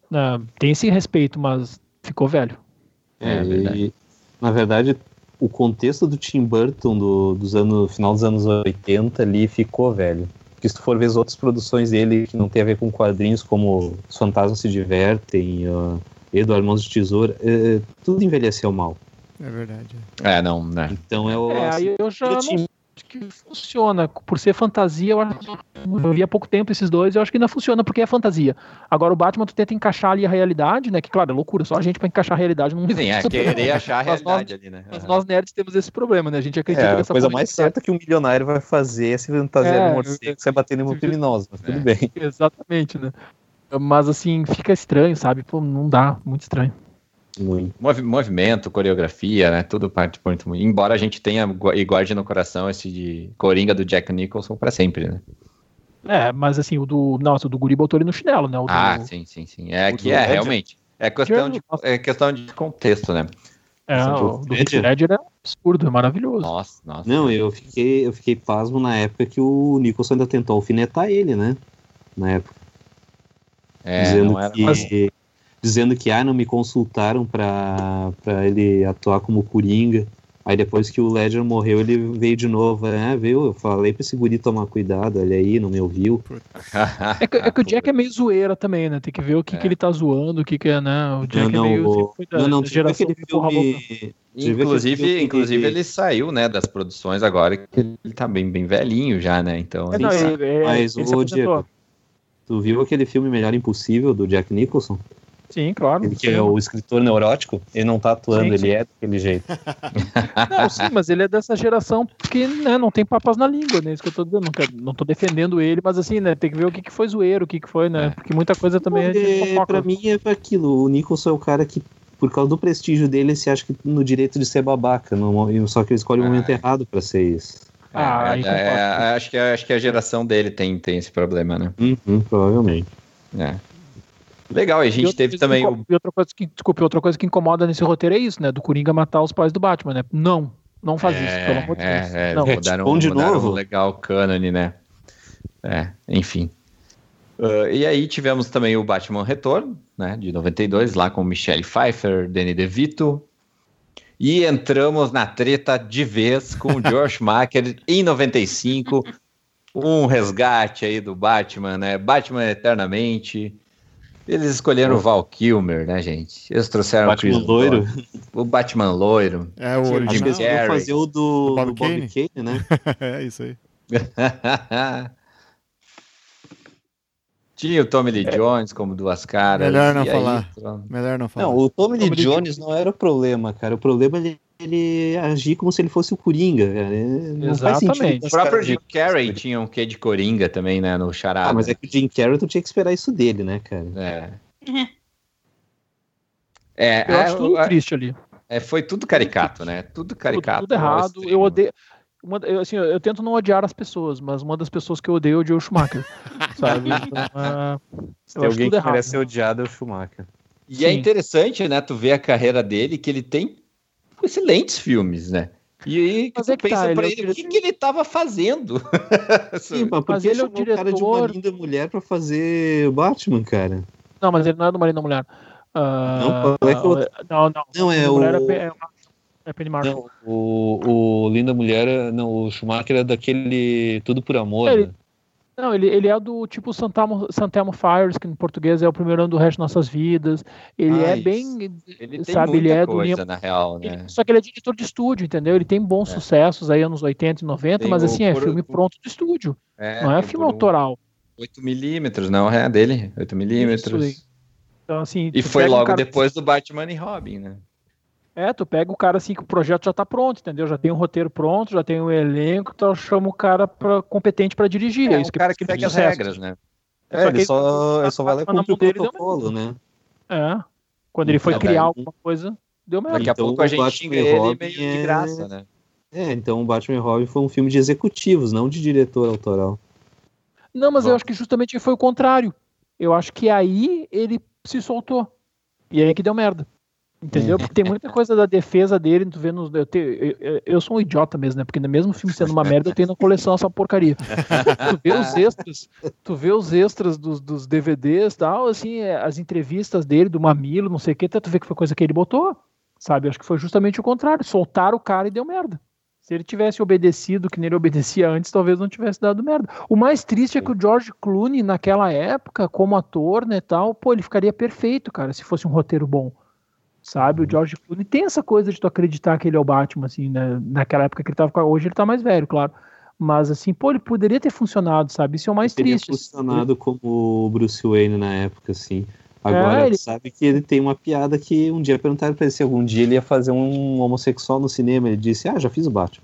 Tem esse respeito, mas ficou velho. E, na verdade, o contexto do Tim Burton final dos anos 80 ali ficou velho. Porque se tu for ver as outras produções dele que não tem a ver com quadrinhos, como Os Fantasmas se Divertem, Eduardo Mãos de Tesoura, tudo envelheceu mal. É verdade. Não, né? Então Aí eu já não acho que funciona. Por ser fantasia, eu vi há pouco tempo esses dois, eu acho que ainda funciona, porque é fantasia. Agora o Batman, tu tenta encaixar ali a realidade, né? Que claro, é loucura, só a gente pra encaixar a realidade num Sim, querer achar a realidade ali, né? Mas nós nerds temos esse problema, né? A gente acredita a coisa mais certa que um milionário vai fazer é se fantasiar de morcego, você batendo em um criminoso, mas tudo bem. Exatamente, né? Mas assim, fica estranho, sabe? Pô, não dá, muito estranho. Muito. Movimento, coreografia, né? Tudo parte muito. Embora a gente tenha e guarde no coração esse de Coringa do Jack Nicholson pra sempre, né? Mas assim, o do Guri botou ele no chinelo, né? Sim. Realmente. É questão de contexto, né? O do Ledger é absurdo, é maravilhoso. Nossa. Não, eu fiquei pasmo na época que o Nicholson ainda tentou alfinetar ele, né? Na época. Dizendo que não me consultaram pra ele atuar como Coringa. Aí depois que o Ledger morreu, ele veio de novo. Viu? Eu falei pra esse guri tomar cuidado, olha aí, não me ouviu. É que o Jack é meio zoeira também, né? Tem que ver o que ele tá zoando, o que é, né? O Jack é meio... Não, geração aquele filme... Inclusive ele saiu, né, das produções agora, que ele tá bem velhinho já, né? Então... Mas o Diego, tu viu aquele filme Melhor Impossível, do Jack Nicholson? Sim, claro. Ele que é o escritor neurótico, ele não tá atuando, ele é daquele jeito. Não, sim, mas ele é dessa geração porque, né, não tem papas na língua, né? Isso que eu tô dizendo, não tô defendendo ele, mas assim, né, tem que ver o que foi zoeiro, o que foi, né? Porque muita coisa também pra mim é aquilo, o Nicholson é o cara que, por causa do prestígio dele, se acha que no direito de ser babaca, só que ele escolhe o momento errado pra ser isso. Acho que a geração dele tem esse problema, né? Provavelmente. Legal, e a gente teve também outra coisa que incomoda nesse roteiro é isso, né? Do Coringa matar os pais do Batman, né? Não faz isso, pelo amor de Deus. Mudaram um legal cânone, né? Enfim. E aí tivemos também o Batman Retorno, né? De 92, lá com Michelle Pfeiffer, Danny DeVito. E entramos na treta de vez com o Joel Schumacher em 95. Um resgate aí do Batman, né? Batman Eternamente. Eles escolheram o Val Kilmer, né, gente? Eles trouxeram o Batman loiro. O Batman loiro. O original. Eles vão fazer o do Bob Kane, né? É isso aí. Tinha o Tommy Lee Jones como Duas Caras. Melhor não falar. Não, o Tommy Lee Jones não era o problema, cara. O problema é ele agir como se ele fosse o Coringa, cara. Não faz sentido. O próprio Jim Carrey tinha um quê de Coringa também, né, no Charada. Mas é que o Jim Carrey tu tinha que esperar isso dele, né, cara? Eu acho tudo triste ali. Foi tudo caricato, né? Tudo caricato. Tudo errado. Eu odeio... eu tento não odiar as pessoas, mas uma das pessoas que eu odeio é o Joel Schumacher. Sabe? Então, se tem alguém que merece ser odiado é o Schumacher. E é interessante, né, tu ver a carreira dele, que ele tem excelentes filmes, né? E aí tu pensa pra ele, o que ele tava fazendo? Sim, mas ele é o diretor... cara de Uma Linda Mulher pra fazer o Batman, cara. Não, mas ele não é do Uma Linda Mulher. Não, é o... É Penny Marshall. Não, o Linda Mulher, não, o Schumacher é daquele Tudo por Amor, né? Não, ele é do tipo Santelmo Fires, que em português é o primeiro ano do resto de nossas vidas. Ele é bem... Ele tem muita coisa, na real, né? Só que ele é diretor de estúdio, entendeu? Ele tem bons sucessos aí, anos 80 e 90, mas assim, é filme pronto do estúdio. Não é filme autoral. 8mm, não, é dele. 8mm. Então, assim, e foi logo depois do Batman e Robin, né? Tu pega o cara assim que o projeto já tá pronto, entendeu? Já tem um roteiro pronto, já tem um elenco, então chama o cara competente para dirigir. É isso, o cara que segue as regras, né? Ele só vai lá e cumprir o protocolo, né? Quando ele foi criar alguma coisa, deu merda. Daqui a pouco a gente xinga ele meio de graça, né? Então o Batman e Robin foi um filme de executivos, não de diretor autoral. Não, mas eu acho que justamente foi o contrário. Eu acho que aí ele se soltou. E aí que deu merda. Entendeu? Porque tem muita coisa da defesa dele, tu vê nos. Eu sou um idiota mesmo, né? Porque no mesmo filme sendo uma merda, eu tenho na coleção essa porcaria. Tu vê os extras dos DVDs e tal, assim, as entrevistas dele, do Mamilo, não sei o que, até tu vê que foi coisa que ele botou, sabe? Acho que foi justamente o contrário. Soltaram o cara e deu merda. Se ele tivesse obedecido que nem ele obedecia antes, talvez não tivesse dado merda. O mais triste é que o George Clooney, naquela época, como ator, né, tal, pô, ele ficaria perfeito, cara, se fosse um roteiro bom. Sabe, o George Clooney tem essa coisa de tu acreditar que ele é o Batman, assim, né? Naquela época que ele tava. Hoje ele tá mais velho, claro. Mas, assim, pô, ele poderia ter funcionado, sabe? Isso é o mais triste. Teria funcionado como o Bruce Wayne na época, assim. Agora, ele sabe que ele tem uma piada que um dia perguntaram pra ele se algum dia ele ia fazer um homossexual no cinema. Ele disse, já fiz o Batman.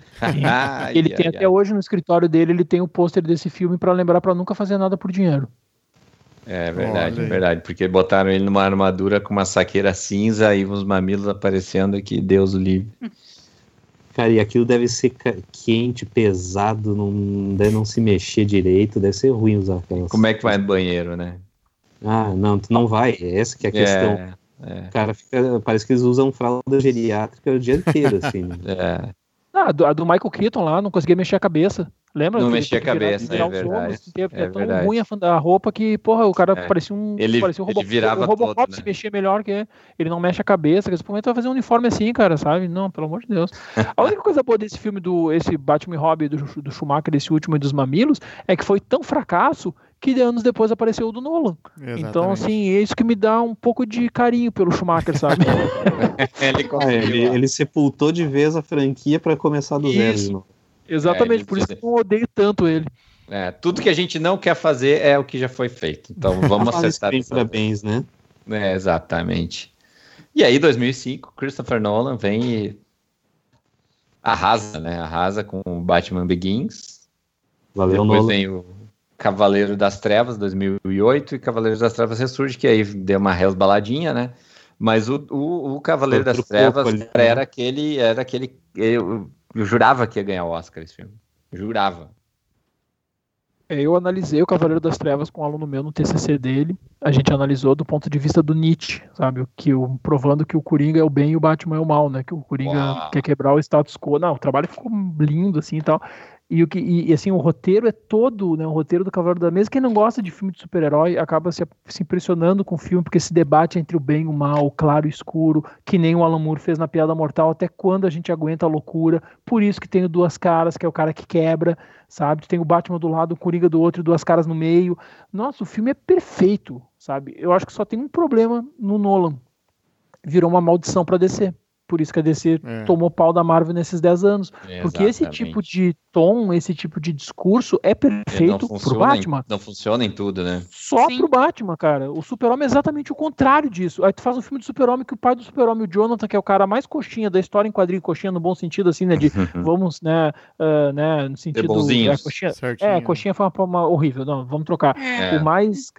Ele tem até hoje no escritório dele, ele tem o pôster desse filme pra lembrar pra nunca fazer nada por dinheiro. É verdade, verdade, porque botaram ele numa armadura com uma saqueira cinza e uns mamilos aparecendo que Deus o livre. Cara, e aquilo deve ser quente, pesado, deve não se mexer direito, deve ser ruim usar aquelas... Como é que vai no banheiro, né? Não, tu não vai, essa que é a questão. Cara, parece que eles usam fralda geriátrica o dia inteiro, assim. Né? A do Michael Keaton lá, não conseguia mexer a cabeça. Lembra? Não mexia a cabeça, é verdade. É tão ruim a roupa que, porra, o cara parecia um Ele virava o Robocop todo, né? Se mexia melhor que ele não mexe a cabeça. Esse momento vai fazer um uniforme assim, cara, sabe? Não, pelo amor de Deus. A única coisa boa desse filme, esse Batman e Robin do Schumacher, esse último e dos Mamilos, é que foi tão fracasso que anos depois apareceu o do Nolan. Exatamente. Então, assim, é isso que me dá um pouco de carinho pelo Schumacher, sabe? Ele sepultou de vez a franquia pra começar do zero de novo. Exatamente, por isso que eu não odeio tanto ele. Tudo que a gente não quer fazer é o que já foi feito. Então vamos acertar. Parabéns, né? Exatamente. E aí, 2005, Christopher Nolan vem e arrasa, né? Arrasa com o Batman Begins. Valeu, Depois Nolan. vem o Cavaleiro das Trevas, 2008, e Cavaleiro das Trevas Ressurge, que aí deu uma resbaladinha, né? Mas o Cavaleiro das Trevas era aquele... Eu jurava que ia ganhar o Oscar esse filme. Jurava. Eu analisei o Cavaleiro das Trevas com um aluno meu no TCC dele. A gente analisou do ponto de vista do Nietzsche, sabe? Provando que o Coringa é o bem e o Batman é o mal, né? Que o Coringa quer quebrar o status quo. Não, o trabalho ficou lindo, assim, e tal. E assim, o roteiro é todo, né? O roteiro do Cavaleiro da Mesa. Quem não gosta de filme de super-herói acaba se impressionando com o filme, porque esse debate entre o bem e o mal, o claro e o escuro, que nem o Alan Moore fez na Piada Mortal, até quando a gente aguenta a loucura. Por isso que tem o Duas Caras, que é o cara que quebra, sabe? Tem o Batman do lado, o Coringa do outro e Duas Caras no meio. Nossa, o filme é perfeito, sabe? Eu acho que só tem um problema no Nolan. Virou uma maldição pra DC. Por isso que a DC tomou pau da Marvel nesses 10 anos. Porque esse tipo de tom, esse tipo de discurso é perfeito pro Batman. Não funciona em tudo, né? Só pro Batman, cara. O Super-Homem é exatamente o contrário disso. Aí tu faz um filme de Super-Homem que o pai do Super-Homem, o Jonathan, que é o cara mais coxinha da história em quadrinho, coxinha no bom sentido, assim, né? De vamos, né, no sentido... De bonzinhos. Coxinha foi uma horrível. Não, vamos trocar. O mais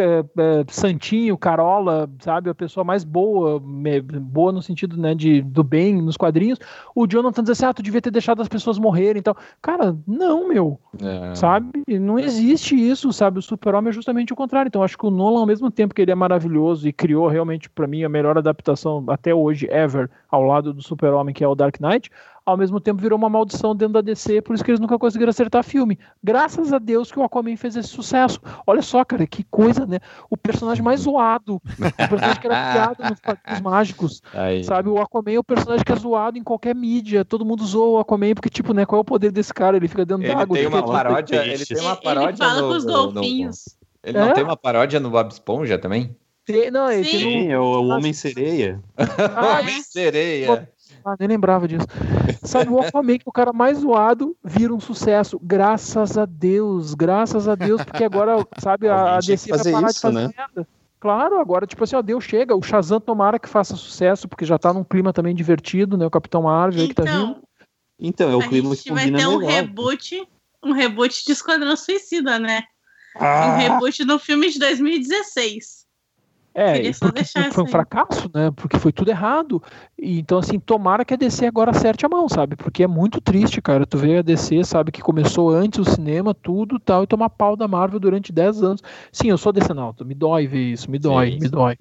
santinho, carola, sabe? A pessoa mais boa no sentido, né, do bem nos quadrinhos, o Jonathan diz assim, tu devia ter deixado as pessoas morrerem e tal. Cara, não, meu. Sabe? Não existe isso, sabe? O Super-Homem é justamente o contrário. Então, acho que o Nolan, ao mesmo tempo que ele é maravilhoso e criou realmente, pra mim, a melhor adaptação até hoje, ever, ao lado do Super-Homem, que é o Dark Knight, ao mesmo tempo virou uma maldição dentro da DC, por isso que eles nunca conseguiram acertar filme. Graças a Deus que o Aquaman fez esse sucesso. Olha só, cara, que coisa, né? O personagem mais zoado, o personagem que era piada nos quadrinhos mágicos, sabe? O Aquaman é o personagem que é zoado em qualquer mídia, todo mundo zoa o Aquaman, porque, tipo, né, qual é o poder desse cara? Ele fica dentro d'água. Ele tem uma paródia Ele fala com os golfinhos. Ele não tem uma paródia no Bob Esponja também? Sim, é o Homem-Sereia. Homem-Sereia. Nem lembrava disso. Sabe, o Aquaman, que o cara mais zoado, vira um sucesso. Graças a Deus, porque agora, sabe, a DC vai parar de fazer merda. Claro, agora, tipo assim, Deus chega, o Shazam tomara que faça sucesso, porque já tá num clima também divertido, né, o Capitão Marvel aí que tá vindo. Então, é o clima que combina melhor. Vai ter um reboot de Esquadrão Suicida, né? Um reboot no filme de 2016. Queria só porque deixar foi um isso aí. fracasso, né? Porque foi tudo errado. E, então, assim, tomara que a DC agora acerte a mão, sabe? Porque é muito triste, cara. Tu vê a DC, sabe, que começou antes o cinema, tudo tal, e tomar pau da Marvel durante 10 anos. Sim, eu sou decenalto, me dói ver isso, me dói, Sim. me dói.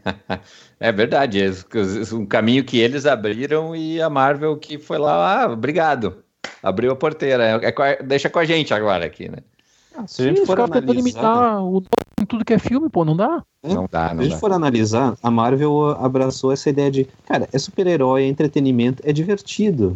É verdade, um caminho que eles abriram e a Marvel que foi lá, obrigado, abriu a porteira, deixa com a gente agora aqui, né? Se a gente Sim, os for caras tentando analisar, imitar em tudo que é filme, pô, não dá? Não dá, se não a gente dá. for analisar, a Marvel abraçou essa ideia de, cara, é super-herói, é entretenimento, é divertido.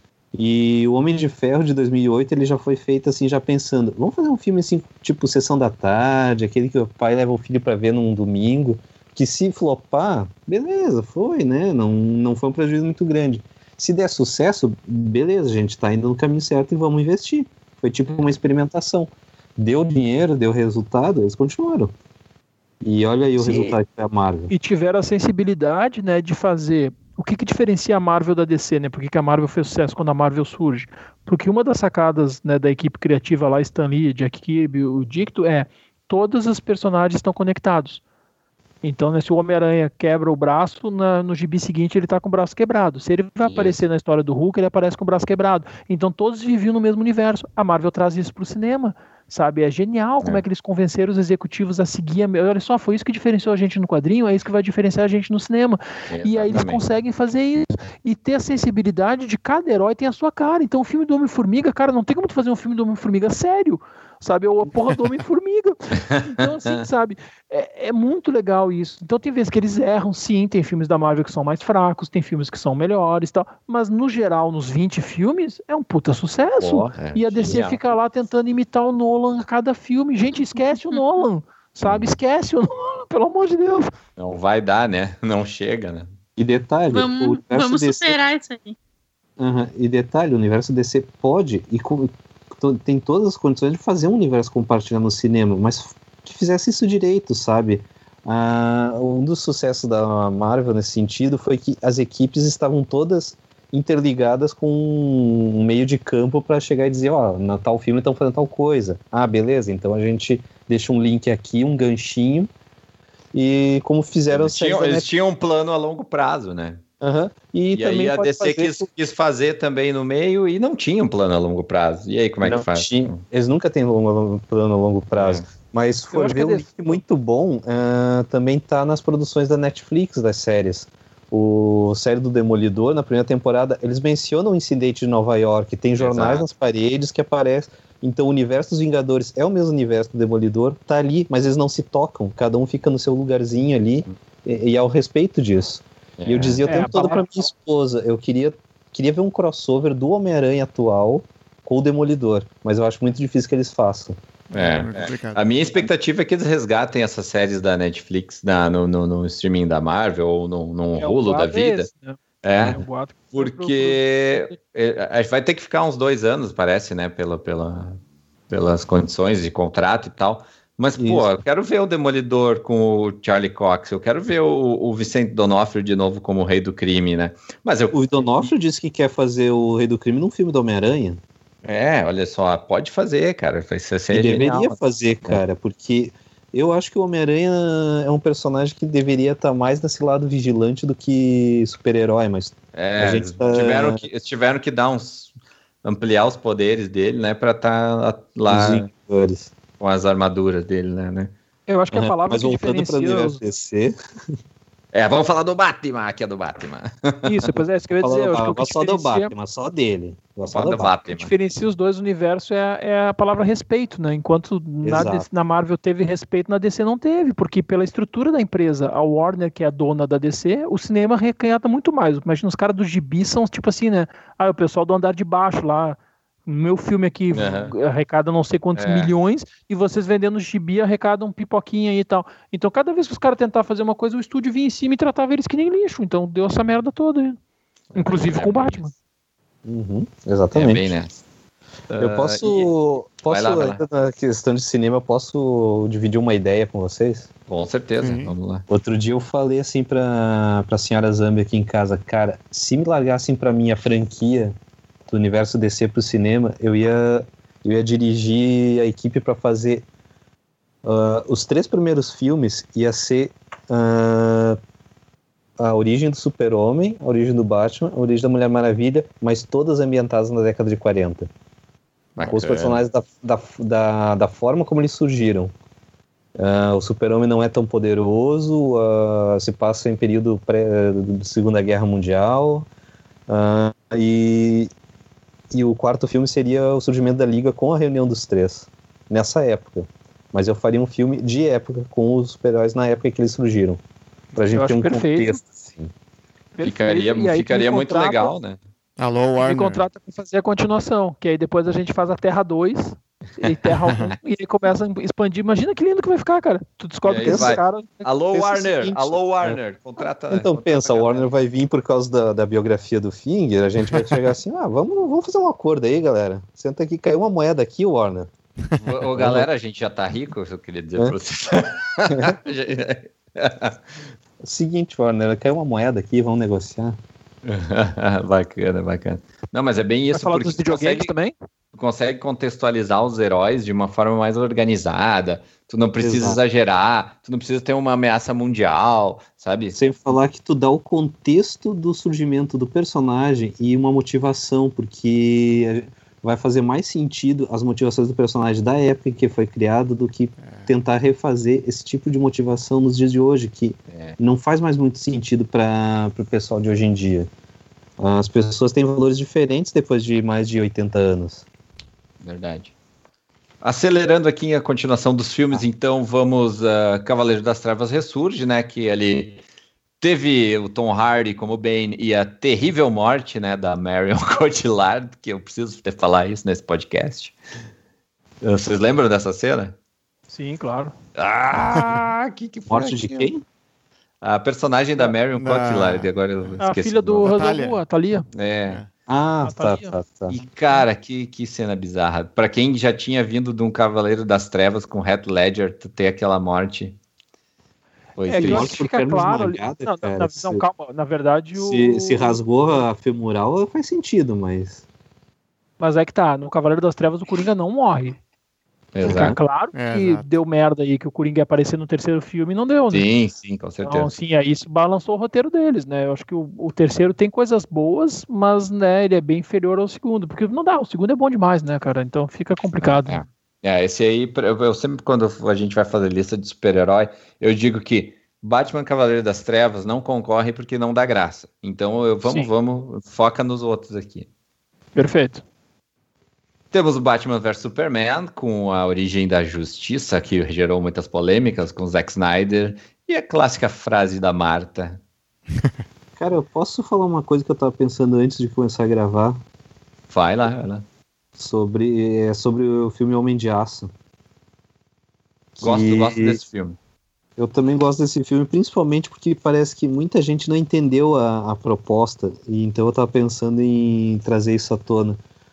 E o Homem de Ferro de 2008, ele já foi feito assim, já pensando, vamos fazer um filme assim, tipo Sessão da Tarde, aquele que o pai leva o filho pra ver num domingo, que se flopar, beleza, foi, né? Não foi um prejuízo muito grande. Se der sucesso, beleza, a gente tá indo no caminho certo e vamos investir. Foi tipo uma experimentação. Deu dinheiro, deu resultado, eles continuaram. E olha aí o Sim. resultado que é a Marvel. E tiveram a sensibilidade, né, de fazer... O que diferencia a Marvel da DC, né? Por que a Marvel fez sucesso quando a Marvel surge? Porque uma das sacadas, né, da equipe criativa lá, Stan Lee, Jack Kirby, o Dicto, todos os personagens estão conectados. Então, né, se o Homem-Aranha quebra o braço, no gibi seguinte ele tá com o braço quebrado. Se ele vai aparecer na história do Hulk, ele aparece com o braço quebrado. Então todos viviam no mesmo universo. A Marvel traz isso pro cinema, sabe? É genial como é que eles convenceram os executivos a seguir. Olha só, foi isso que diferenciou a gente no quadrinho, é isso que vai diferenciar a gente no cinema. Exatamente. E aí eles conseguem fazer isso. E ter a sensibilidade de cada herói tem a sua cara. Então o filme do Homem-Formiga, cara, não tem como tu fazer um filme do Homem-Formiga sério, sabe? Ou a porra do Homem-Formiga. Então, assim, sabe? É muito legal isso. Então tem vezes que eles erram, sim, tem filmes da Marvel que são mais fracos, tem filmes que são melhores e tal, mas no geral, nos 20 filmes, é um puta sucesso. Porra, e a DC genial. fica lá tentando imitar o Nolan a cada filme. Gente, esquece o Nolan, sabe? Esquece o Nolan, pelo amor de Deus. Não vai dar, né? Não chega, né? E detalhe, o universo Vamos DC... superar isso aí. E detalhe, o universo DC pode e tem todas as condições de fazer um universo compartilhado no cinema, mas que fizesse isso direito, sabe? Um dos sucessos da Marvel nesse sentido foi que as equipes estavam todas interligadas com um meio de campo para chegar e dizer, na tal filme estão fazendo tal coisa. Beleza, então a gente deixa um link aqui, um ganchinho, e como fizeram... Eles tinham um plano a longo prazo, né? E também aí a DC quis fazer também no meio e não tinha um plano a longo prazo. E aí como é que faz? Eles nunca têm plano a longo prazo. Mas se for ver, um link muito bom também tá nas produções da Netflix, das séries. O série do Demolidor, na primeira temporada, eles mencionam o incidente de Nova York, tem jornais nas paredes que aparecem. Então o universo dos Vingadores é o mesmo universo do Demolidor, tá ali, mas eles não se tocam, cada um fica no seu lugarzinho ali, e ao respeito disso. E eu dizia o tempo todo pra minha esposa, eu queria ver um crossover do Homem-Aranha atual com o Demolidor, mas eu acho muito difícil que eles façam. A minha expectativa é que eles resgatem essas séries da Netflix no streaming da Marvel ou no Hulu da vida. Porque a gente vai ter que ficar uns 2 anos, parece, né? Pelas condições de contrato e tal. Mas, eu quero ver o Demolidor com o Charlie Cox, eu quero ver o Vicente D'Onofrio de novo como o Rei do Crime, né? Mas o D'Onofrio disse que quer fazer o Rei do Crime num filme do Homem-Aranha. Olha só, pode fazer, cara. Vai ser genial. Deveria fazer, cara, porque eu acho que o Homem-Aranha é um personagem que deveria estar mais nesse lado vigilante do que super-herói, mas a gente tiveram que ampliar os poderes dele, né, pra estar lá com as armaduras dele, né? Eu acho que a palavra mas que voltando para o universo DC... vamos falar do Batman, que é do Batman. Isso, pois isso que eu ia dizer. Não só do Batman, só dele. Só do Batman. O que diferencia os dois universos é a palavra respeito, né? Enquanto na Marvel teve respeito, na DC não teve, porque pela estrutura da empresa, a Warner, que é a dona da DC, o cinema recanhata muito mais. Imagina, os caras do gibi são tipo assim, né? O pessoal do andar de baixo lá, meu filme aqui arrecada não sei quantos milhões, e vocês vendendo gibi arrecadam pipoquinha e tal. Então cada vez que os caras tentavam fazer uma coisa, o estúdio vinha em cima e tratava eles que nem lixo. Então deu essa merda toda aí. Inclusive com o Batman. Exatamente. Bem, né? Eu posso ainda na questão de cinema, posso dividir uma ideia com vocês? Com certeza, vamos lá. Outro dia eu falei assim pra senhora Zambi aqui em casa, cara, se me largassem pra mim a franquia do universo DC pro cinema, eu ia dirigir a equipe pra fazer os 3 primeiros filmes, ia ser a origem do Super-Homem, a origem do Batman, a origem da Mulher Maravilha, mas todas ambientadas na década de 40. Bacana. Os personagens da forma como eles surgiram. O Super-Homem não é tão poderoso, se passa em período da Segunda Guerra Mundial, e o quarto filme seria o surgimento da Liga com a reunião dos três, nessa época. Mas eu faria um filme de época com os super-heróis na época que eles surgiram. Pra gente ter um contexto, assim. Ficaria muito legal, né? Alô, Warner. E contrata pra fazer a continuação, que aí depois a gente faz a Terra 2 e Terra 1 e aí começa a expandir. Imagina que lindo que vai ficar, cara. Tu descobre que esse cara... Alô, Warner! Seguinte, Alô, Warner! Contrata... Então pensa, o Warner vai vir por causa da biografia do Finger, a gente vai chegar assim, vamos fazer um acordo aí, galera. Senta aqui, caiu uma moeda aqui, Warner. Ô, galera, a gente já tá rico, eu queria dizer pra vocês. Seguinte, Warner, caiu uma moeda aqui, vamos negociar. Bacana. Não, mas é bem isso. Vai falar dos videogames também? Tu consegue contextualizar os heróis de uma forma mais organizada. Tu não precisa exagerar, tu não precisa ter uma ameaça mundial, sabe? Sem falar que tu dá o contexto do surgimento do personagem e uma motivação, porque vai fazer mais sentido as motivações do personagem da época em que foi criado do que tentar refazer esse tipo de motivação nos dias de hoje, que não faz mais muito sentido para o pessoal de hoje em dia. As pessoas têm valores diferentes depois de mais de 80 anos. Verdade. Acelerando aqui a continuação dos filmes, então vamos... Cavaleiro das Trevas ressurge, né? Que ali teve o Tom Hardy como Bane e a terrível morte, né, da Marion Cotillard, que eu preciso falar isso nesse podcast. Vocês lembram dessa cena? Sim, claro. Que morte de quem? A personagem da Marion Cotillard, agora eu esqueci. A filha do Rosamu, a Thalia. Tá. E, cara, que cena bizarra. Pra quem já tinha vindo de um Cavaleiro das Trevas com Heath Ledger, ter aquela morte... Eu acho que fica claro ali. Calma, na verdade se rasgou a femoral faz sentido, mas é que tá, no Cavaleiro das Trevas o Coringa não morre. Fica claro que deu merda aí, que o Coringa ia aparecer no terceiro filme e não deu, né? Sim, com certeza. Então, sim, aí isso balançou o roteiro deles, né? Eu acho que o terceiro tem coisas boas, mas, né, ele é bem inferior ao segundo, porque não dá, o segundo é bom demais, né, cara? Então fica complicado. Esse aí, eu sempre, quando a gente vai fazer lista de super-herói, eu digo que Batman Cavaleiro das Trevas não concorre porque não dá graça. Então, vamos, foca nos outros aqui. Perfeito. Temos o Batman vs Superman, com a origem da justiça, que gerou muitas polêmicas com Zack Snyder, e a clássica frase da Marta. Cara, eu posso falar uma coisa que eu tava pensando antes de começar a gravar? Vai lá. Sobre o filme Homem de Aço. Gosto desse filme. Eu também gosto desse filme, principalmente porque parece que muita gente não entendeu a proposta, e então eu tava pensando em trazer isso à tona.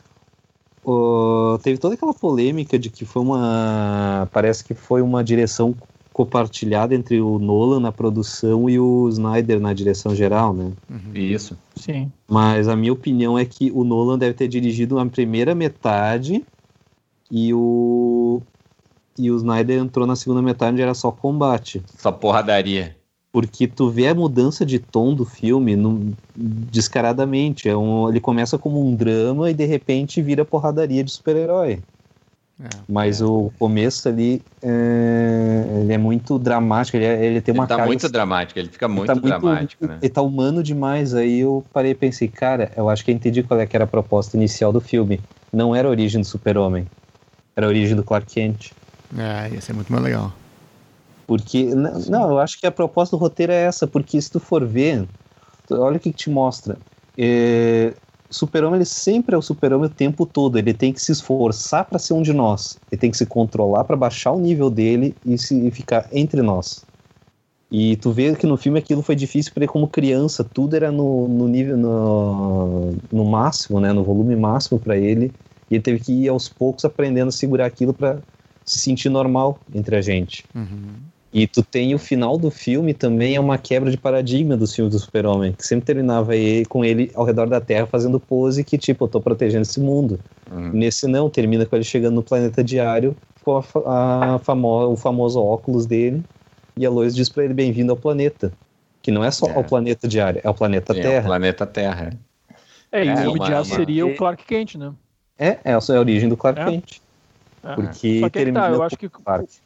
Teve toda aquela polêmica de que parece que foi uma direção compartilhada entre o Nolan na produção e o Snyder na direção geral, né? Isso. Sim. Mas a minha opinião é que o Nolan deve ter dirigido a primeira metade e o Snyder entrou na segunda metade onde era só combate. Só porradaria. Porque tu vê a mudança de tom do filme descaradamente. Ele começa como um drama e de repente vira porradaria de super-herói. Mas o começo ali, ele é muito dramático. Ele tem uma carga... muito dramático, ele fica muito dramático, né? Ele tá humano demais. Aí eu parei e pensei, cara, eu acho que eu entendi qual é que era a proposta inicial do filme. Não era a origem do Super-Homem. Era a origem do Clark Kent. Ia ser muito mais legal. Porque, não, eu acho que a proposta do roteiro é essa, porque se tu for ver, olha o que te mostra. Super-Homem, ele sempre é o Super-Homem o tempo todo, ele tem que se esforçar para ser um de nós, ele tem que se controlar para baixar o nível dele e ficar entre nós. E tu vê que no filme aquilo foi difícil para ele como criança, tudo era no nível, no máximo, né, no volume máximo para ele, e ele teve que ir aos poucos aprendendo a segurar aquilo para se sentir normal entre a gente. E tu tem o final do filme também, é uma quebra de paradigma dos filmes do Super-Homem, que sempre terminava com ele ao redor da Terra fazendo pose que tipo, eu tô protegendo esse mundo. Nesse não, termina com ele chegando no planeta diário com o famoso óculos dele E a Lois diz pra ele bem-vindo ao planeta. Que não é só ao planeta diário, é o planeta Terra. É o planeta Terra. E o Homem de Aço seria o Clark Kent, né? Essa é a origem do Clark Kent. Porque só que eu acho que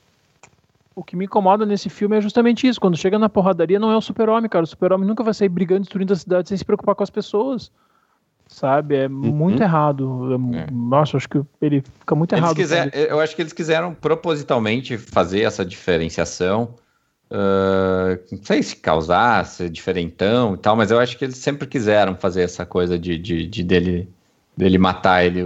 o que me incomoda nesse filme é justamente isso. Quando chega na porradaria, não é o Super-Homem, cara. O Super-Homem nunca vai sair brigando, destruindo a cidade sem se preocupar com as pessoas. Sabe? É muito errado. Nossa, acho que ele fica muito errado. Eu acho que eles quiseram propositalmente fazer essa diferenciação. Não sei se causasse diferentão e tal, mas eu acho que eles sempre quiseram fazer essa coisa dele matar ele.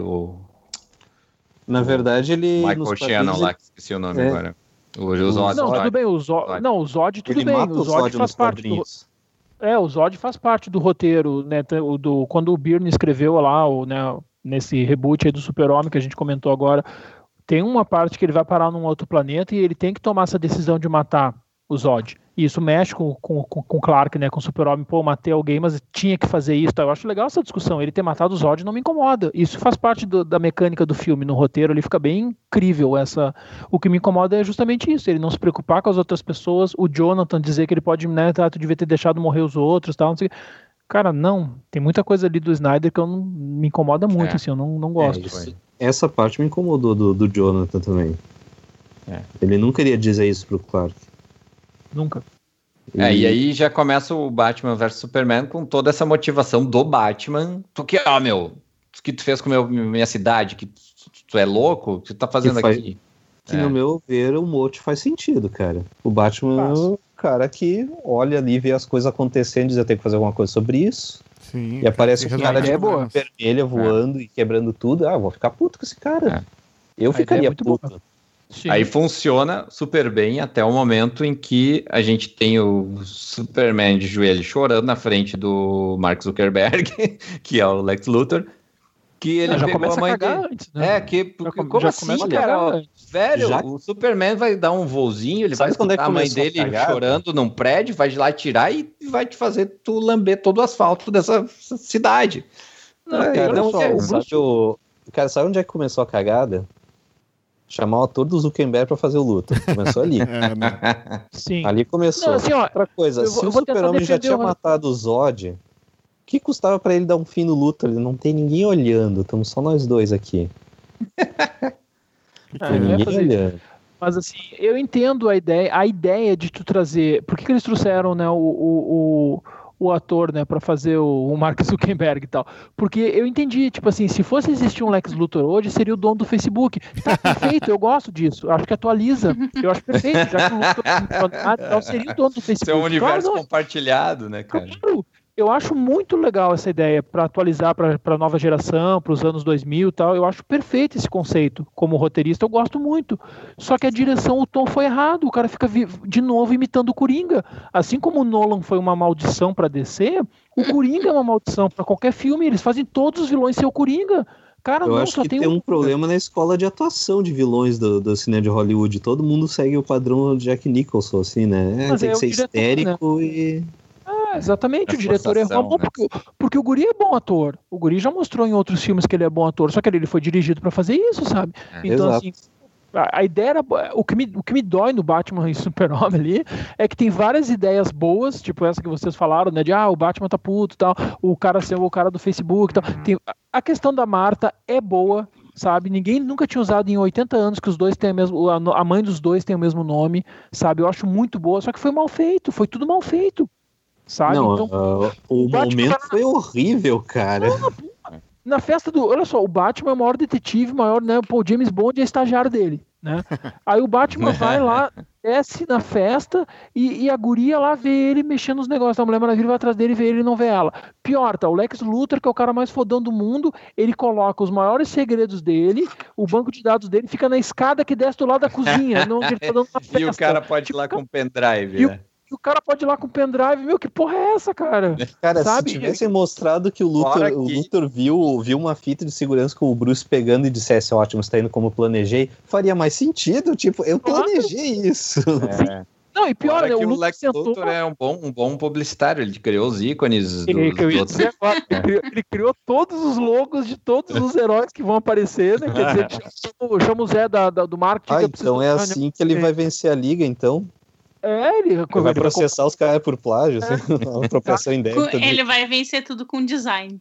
Na verdade, ele. Michael Shannon lá, que esqueci o nome agora. O Zod. Não, tudo bem. O Zod, tudo ele bem. Mata o Zod faz parte do. O Zod faz parte do roteiro, né? Quando o Byrne escreveu lá, né, nesse reboot aí do Super-Homem que a gente comentou agora, tem uma parte que ele vai parar num outro planeta e ele tem que tomar essa decisão de matar o Zod. E isso mexe com o Clark, né? Com o Super-Homem. Pô, matei alguém, mas tinha que fazer isso. Tá? Eu acho legal essa discussão. Ele ter matado o Zod não me incomoda. Isso faz parte da mecânica do filme. No roteiro ele fica bem incrível. O que me incomoda é justamente isso. Ele não se preocupar com as outras pessoas. O Jonathan dizer que ele pode, né? Tu devia ter deixado morrer os outros, tal, não sei o que. Cara, não. Tem muita coisa ali do Snyder que me incomoda muito, assim. Eu não gosto. Essa parte me incomodou do Jonathan também. Ele nunca iria dizer isso pro Clark. Nunca. E aí já começa o Batman vs Superman com toda essa motivação do Batman. O que tu fez com minha cidade? Que tu é louco? O que tu tá fazendo aqui? Que no meu ver, o mote faz sentido, cara. O Batman é o cara que olha ali, vê as coisas acontecendo, diz eu tenho que fazer alguma coisa sobre isso. Sim, e aparece um cara de vermelha voando e quebrando tudo. Eu vou ficar puto com esse cara. Eu ficaria puto. Sim. Aí funciona super bem até o momento em que a gente tem o Superman de joelho chorando na frente do Mark Zuckerberg, que é o Lex Luthor, que ele já pegou começa a mãe a cagar dele. Antes, né? Como assim, cara? Velho, o Superman vai dar um voozinho, ele vai escutar a mãe dele chorando num prédio, vai lá tirar e vai te fazer tu lamber todo o asfalto dessa cidade. Sabe onde é que começou a cagada? Chamar o ator do Zuckerberg pra fazer o luto. Começou ali. Sim. Ali começou. Não, assim, outra coisa, se o Super-Homem já tinha matado o Zod, o que custava pra ele dar um fim no luto? Ele não tem ninguém olhando, estamos só nós dois aqui. Ninguém olhando. Mas assim, eu entendo a ideia de tu trazer. Por que eles trouxeram, né, o ator, né, pra fazer o Mark Zuckerberg e tal? Porque eu entendi, tipo assim, se fosse existir um Lex Luthor hoje, seria o dono do Facebook. Tá perfeito, eu gosto disso. Acho que atualiza. Eu acho perfeito, já que o Luthor seria o dono do Facebook. Isso é um universo compartilhado, né, cara? Claro. Eu acho muito legal essa ideia para atualizar para a nova geração, para os anos 2000 e tal. Eu acho perfeito esse conceito. Como roteirista, eu gosto muito. Só que a direção, o tom foi errado. O cara fica de novo imitando o Coringa. Assim como o Nolan foi uma maldição para DC, o Coringa é uma maldição para qualquer filme. Eles fazem todos os vilões ser o Coringa. Cara, eu acho que tem um problema na escola de atuação de vilões do cinema de Hollywood. Todo mundo segue o padrão do Jack Nicholson, assim, né? Tem que ser histérico, né? E... Exatamente, o diretor errou a mão, porque o Guri é bom ator. O Guri já mostrou em outros filmes que ele é bom ator, só que ele foi dirigido pra fazer isso, sabe? Então, assim, a ideia era... O que me dói no Batman e Super-Homem ali é que tem várias ideias boas, tipo essa que vocês falaram, né? De, o Batman tá puto e tal, o cara ser o cara do Facebook e tal. A questão da Marta é boa, sabe? Ninguém nunca tinha usado em 80 anos que os dois têm a mãe dos dois tem o mesmo nome, sabe? Eu acho muito boa, só que foi mal feito, foi tudo mal feito. Sabe? Não, então, o momento foi horrível, cara. Na festa do... Olha só, o Batman é o maior detetive, né? Pô, James Bond é estagiário dele, né? Aí o Batman vai lá, desce na festa e a guria lá vê ele mexendo nos negócios. A Mulher Maravilha vai atrás dele e vê ele e não vê ela. Pior, tá? O Lex Luthor, que é o cara mais fodão do mundo, ele coloca os maiores segredos dele, o banco de dados dele fica na escada que desce do lado da cozinha, onde ele tá dando uma festa. E o cara pode ir lá com o pendrive, né? O cara pode ir lá com o pendrive, que porra é essa, cara? Cara, sabe? Se tivessem mostrado que o Luthor viu uma fita de segurança com o Bruce pegando e dissesse, ótimo, você tá indo como eu planejei, faria mais sentido, tipo, eu planejei isso. Não, e pior, né? O Lex Luthor é um bom publicitário, ele criou os ícones Ele criou todos os logos de todos os heróis que vão aparecer, né? Quer dizer, chama o Zé do marketing. Então é assim que ele vai vencer a liga, então? Ele vai processar os caras por plágio, assim, apropriação indébita. Ele vai vencer tudo com design.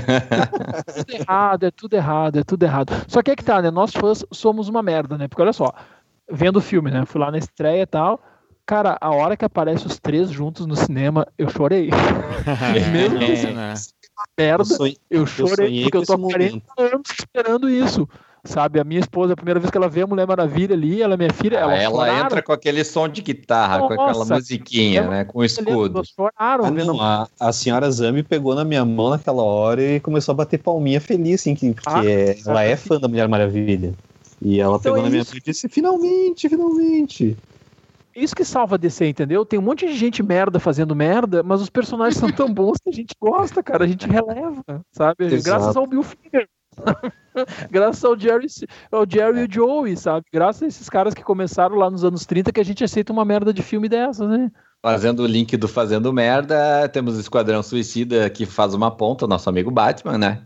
É tudo errado. Só que é que tá, né? Nós fãs somos uma merda, né? Porque olha só, vendo o filme, né? Fui lá na estreia e tal. Cara, a hora que aparece os 3 juntos no cinema, eu chorei. Mesmo que seja uma merda, eu chorei, porque eu tô há 40 anos esperando isso. Sabe, a minha esposa, a primeira vez que ela vê a Mulher Maravilha ali, ela é minha filha, ela entra com aquele som de guitarra, com aquela musiquinha, né, com o escudo. A senhora Zami pegou na minha mão naquela hora e começou a bater palminha feliz, assim, porque ela é fã da Mulher Maravilha. E ela pegou na minha mão e disse, finalmente. Isso que salva a DC, entendeu? Tem um monte de gente merda fazendo merda, mas os personagens são tão bons que a gente gosta, cara, a gente releva, sabe? Exato. Graças ao Bill Finger. Graças ao Jerry e o Joey, sabe? Graças a esses caras que começaram lá nos anos 30 que a gente aceita uma merda de filme dessas, né? Fazendo o link do Fazendo Merda, temos o Esquadrão Suicida que faz uma ponta, o nosso amigo Batman, né?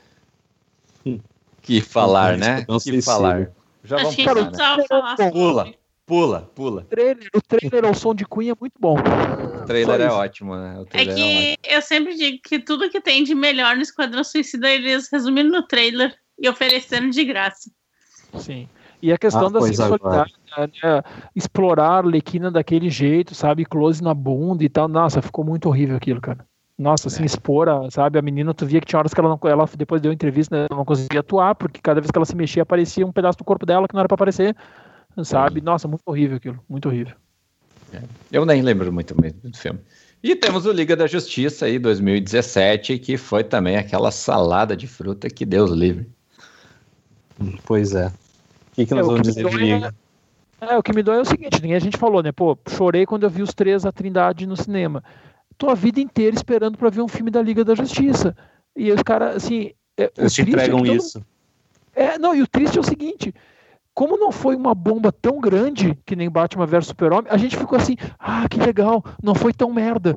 Que falar, né? Que falar. Já vamos falar, né? Pula. O trailer ao som de Queen é muito bom. O trailer é ótimo, né? Eu sempre digo que tudo que tem de melhor no Esquadrão Suicida eles resumiram no trailer e ofereceram de graça. Sim. E a questão da sexualidade, né? Explorar a Arlequina daquele jeito, sabe? Close na bunda e tal. Nossa, ficou muito horrível aquilo, cara. Nossa, assim, expor, sabe? A menina, tu via que tinha horas que ela depois deu entrevista, né, ela não conseguia atuar, porque cada vez que ela se mexia, aparecia um pedaço do corpo dela que não era pra aparecer. Sabe? Nossa, muito horrível aquilo. Muito horrível. Eu nem lembro muito mesmo do filme. E temos o Liga da Justiça aí, 2017, que foi também aquela salada de fruta que Deus livre. Pois é. O que nós vamos dizer de Liga? O que me dói é o seguinte, a gente falou, né? Pô, chorei quando eu vi os 3, a Trindade no cinema. Tô a vida inteira esperando pra ver um filme da Liga da Justiça. E os caras, assim... Eles te entregam isso. E o triste é o seguinte... Como não foi uma bomba tão grande que nem Batman vs Super-Homem, a gente ficou assim, que legal, não foi tão merda.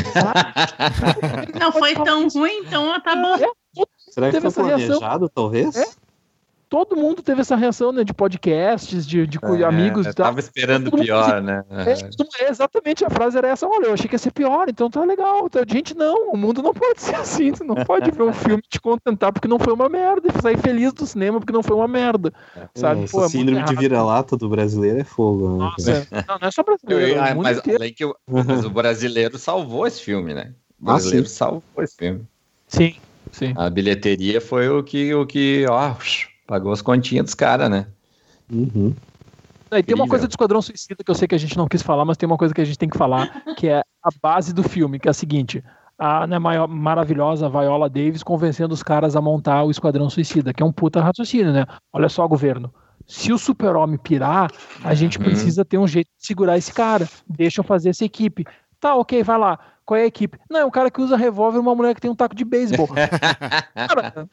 Não foi tão ruim, então tá bom. Será que foi planejado, talvez? Todo mundo teve essa reação, né, de podcasts, de amigos. Tava esperando o pior, né? Exatamente, a frase era essa, olha, eu achei que ia ser pior, então tá legal. Gente, não, o mundo não pode ser assim, tu não pode ver um filme e te contentar porque não foi uma merda, e sair feliz do cinema porque não foi uma merda. Sabe? Essa síndrome de vira-lata do brasileiro é fogo. Né? Nossa, não é só brasileiro. Mas além que o brasileiro salvou esse filme, né? O brasileiro salvou esse filme. Sim. A bilheteria foi o que pagou as continhas dos caras, né? Uhum. E tem uma coisa do Esquadrão Suicida que eu sei que a gente não quis falar, mas tem uma coisa que a gente tem que falar, que é a base do filme, que é a seguinte: a maravilhosa Viola Davis convencendo os caras a montar o Esquadrão Suicida, que é um puta raciocínio, né? Olha só, governo, se o Super-Homem pirar, a gente precisa ter um jeito de segurar esse cara. Deixa eu fazer essa equipe. Tá, ok, vai lá. Qual é a equipe? Não, é um cara que usa revólver e uma mulher que tem um taco de beisebol. Cara,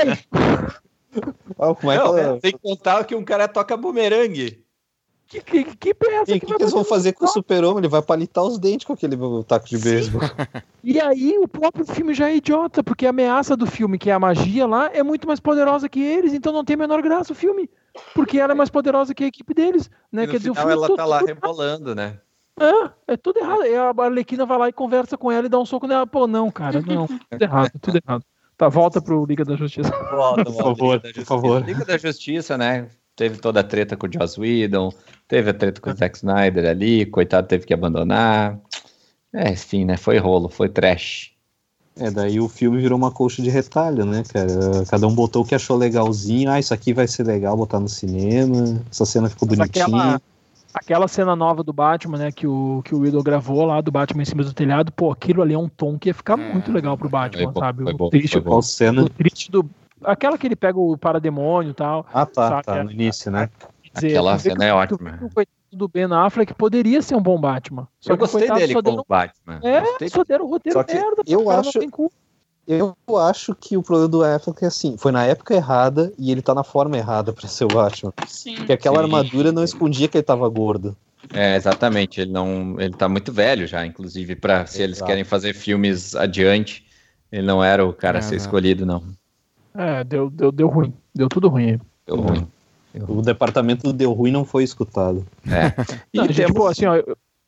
tem que contar que um cara toca bumerangue. Que peça? E o que eles vão fazer com o Super-Homem? Ele vai palitar os dentes com aquele taco de beisebol. E aí o próprio filme já é idiota, porque a ameaça do filme, que é a magia lá, é muito mais poderosa que eles, então não tem a menor graça o filme. Porque ela é mais poderosa que a equipe deles. Né? Quer dizer, o filme ela tá lá rebolando, né? É tudo errado. E a Arlequina vai lá e conversa com ela e dá um soco nela. Pô, não, cara, não. Tudo errado. Tá, volta pro Liga da Justiça. Volta, por favor. Liga da Justiça, né? Teve toda a treta com o Joss Whedon, teve a treta com o Zack Snyder ali, coitado, teve que abandonar. Enfim, né? Foi rolo, foi trash. Daí o filme virou uma colcha de retalho, né, cara? Cada um botou o que achou legalzinho. Isso aqui vai ser legal botar no cinema. Essa cena ficou bonitinha. Aquela cena nova do Batman, né, que o Whedon gravou lá, do Batman em cima do telhado, pô, aquilo ali é um tom que ia ficar muito legal pro Batman, sabe? O triste do... Aquela que ele pega o parademônio e tal. Tá, no início, né? Aquela cena é ótima. O coitado do Ben Affleck poderia ser um bom Batman. Eu gostei dele como Batman. Só deram o roteiro merda. Eu acho que o problema do Affleck é assim, foi na época errada e ele tá na forma errada pra ser o Batman. Sim. Porque aquela armadura não escondia que ele tava gordo. Exatamente, ele tá muito velho já, inclusive, se eles querem fazer filmes adiante, ele não era o cara a ser escolhido, não. Deu ruim, deu tudo ruim. Deu ruim. O departamento do deu ruim não foi escutado. Não, assim, ó,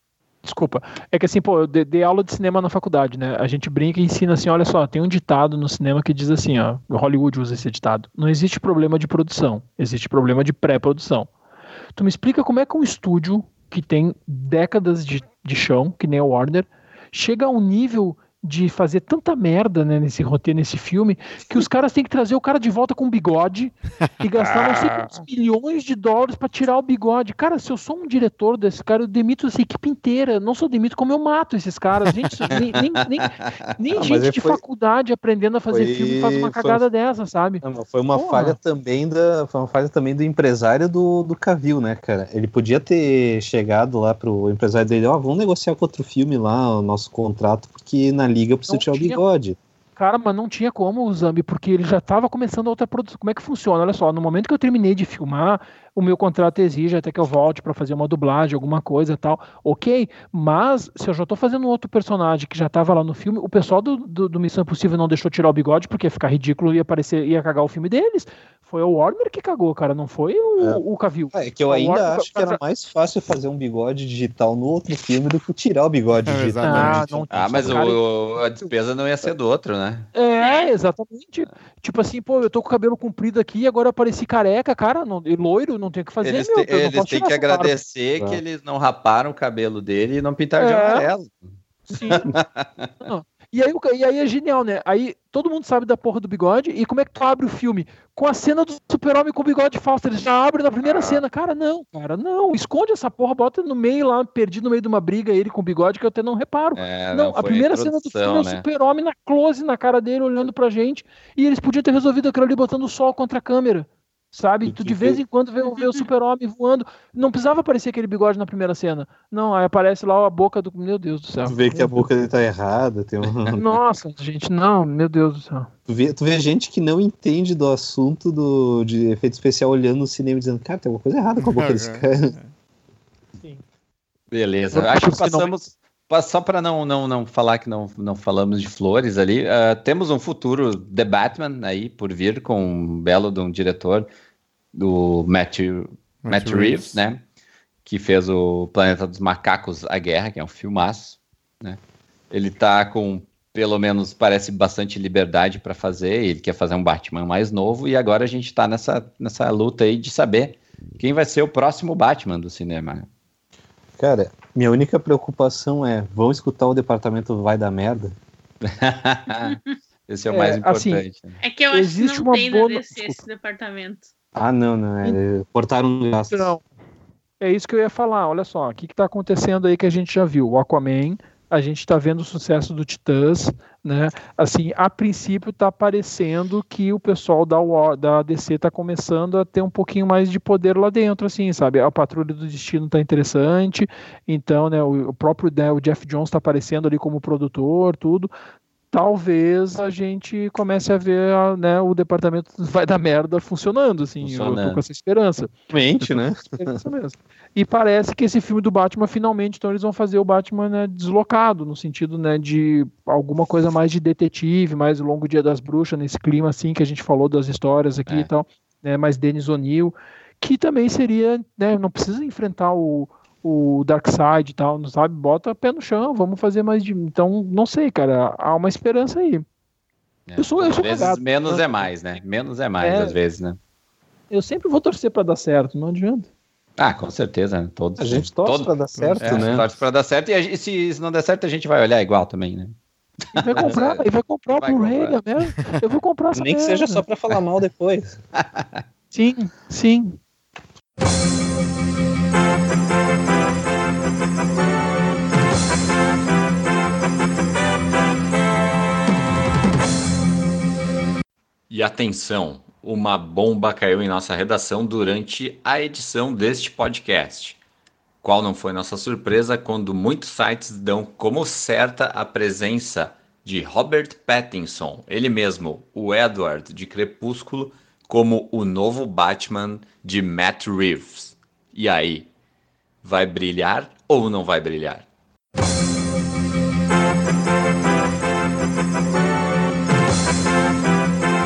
Desculpa. É que assim, pô, eu dei aula de cinema na faculdade, né? A gente brinca e ensina assim, olha só, tem um ditado no cinema que diz assim, ó, Hollywood usa esse ditado. Não existe problema de produção, existe problema de pré-produção. Tu me explica como é que um estúdio que tem décadas de chão, que nem a Warner, chega a um nível de fazer tanta merda, né, nesse roteiro, nesse filme, que os caras têm que trazer o cara de volta com bigode e gastar não sei quantos milhões de dólares pra tirar o bigode. Cara, se eu sou um diretor desse cara, eu demito essa equipe inteira. Não só demito, como eu mato esses caras. Gente, nem gente de faculdade aprendendo a fazer filme faz uma cagada dessa, sabe? Foi uma falha também do empresário do Cavill, né, cara? Ele podia ter chegado lá pro empresário dele, vamos negociar com outro filme lá, o nosso contrato, porque na liga eu preciso tirar o bigode. Cara, mas não tinha como, Zambi, porque ele já estava começando a outra produção. Como é que funciona? Olha só, no momento que eu terminei de filmar, o meu contrato exige até que eu volte para fazer uma dublagem, alguma coisa e tal. Ok, mas se eu já estou fazendo um outro personagem que já estava lá no filme, o pessoal do Missão Impossível não deixou tirar o bigode porque ia ficar ridículo e ia cagar o filme deles. Foi o Warner que cagou, cara, não foi o Cavill. É que eu ainda acho que era mais fácil fazer um bigode digital no outro filme do que tirar o bigode digital. Mas a despesa não ia ser do outro, né? É, exatamente. Tipo assim, pô, eu tô com o cabelo comprido aqui e agora eu pareci careca, cara, e loiro, não tem o que fazer. Eles têm que agradecer que eles não raparam o cabelo dele e não pintaram de amarelo. Sim. E aí é genial, né? Aí todo mundo sabe da porra do bigode, e como é que tu abre o filme? Com a cena do Super-Homem com o bigode falso. Eles já abrem na primeira cena. Cara, não. Esconde essa porra, bota no meio lá, perdido no meio de uma briga, ele com o bigode, que eu até não reparo. A primeira cena do filme é o Super-Homem na close na cara dele, olhando pra gente, e eles podiam ter resolvido aquilo ali botando o sol contra a câmera. Sabe? Tu de vez em quando vê o Super-Homem voando. Não precisava aparecer aquele bigode na primeira cena. Não, aí aparece lá a boca do... Meu Deus do céu. Tu vê que a boca dele tá errada. Nossa, gente, não. Meu Deus do céu. Tu vê gente que não entende do assunto de efeito especial olhando no cinema e dizendo, cara, tem alguma coisa errada com a boca desse cara. Sim. Beleza. Acho que passamos... Só para não falar que não falamos de flores ali, temos um futuro The Batman aí por vir com um belo de um diretor do Matt Reeves, né? Que fez o Planeta dos Macacos, A Guerra, que é um filmaço, né? Ele tá com, pelo menos, parece bastante liberdade para fazer, ele quer fazer um Batman mais novo, e agora a gente tá nessa luta aí de saber quem vai ser o próximo Batman do cinema, né? Cara, minha única preocupação é, vão escutar o departamento Vai Dar Merda? Esse é o mais importante. Assim, é que eu acho que não tem na DC esse departamento. Não, cortaram um gasto. Não, é isso que eu ia falar, olha só, o que tá acontecendo aí que a gente já viu? O Aquaman, a gente tá vendo o sucesso do Titãs, né? Assim, a princípio tá parecendo que o pessoal da DC tá começando a ter um pouquinho mais de poder lá dentro, assim, sabe? A Patrulha do Destino tá interessante, então, né, o próprio, né, o Jeff Jones tá aparecendo ali como produtor, tudo. Talvez a gente comece a ver né, o departamento Vai Dar Merda funcionando, assim, eu tô com essa esperança. Mente, né? Mesmo. E parece que esse filme do Batman, finalmente, então eles vão fazer o Batman, né, deslocado, no sentido, né, de alguma coisa mais de detetive, mais o Longo Dia das Bruxas, nesse clima, assim, que a gente falou das histórias aqui e tal, né, mais Dennis O'Neil, que também seria, né, não precisa enfrentar o Darkseid e tal, não sabe? Bota pé no chão, vamos fazer mais de... Então, não sei, cara, há uma esperança aí. Às vezes cagado, menos é mais, né? Menos é mais, às vezes, né? Eu sempre vou torcer pra dar certo, não adianta. Com certeza, né? Todos, a gente torce pra dar certo, né? Torce pra dar certo, e se não der certo, a gente vai olhar igual também, né? E vai comprar o Blu-ray, mesmo. Eu vou comprar essa Nem que seja só pra falar mal depois. Sim. E atenção, uma bomba caiu em nossa redação durante a edição deste podcast. Qual não foi nossa surpresa quando muitos sites dão como certa a presença de Robert Pattinson, ele mesmo, o Edward de Crepúsculo, como o novo Batman de Matt Reeves. E aí, vai brilhar ou não vai brilhar?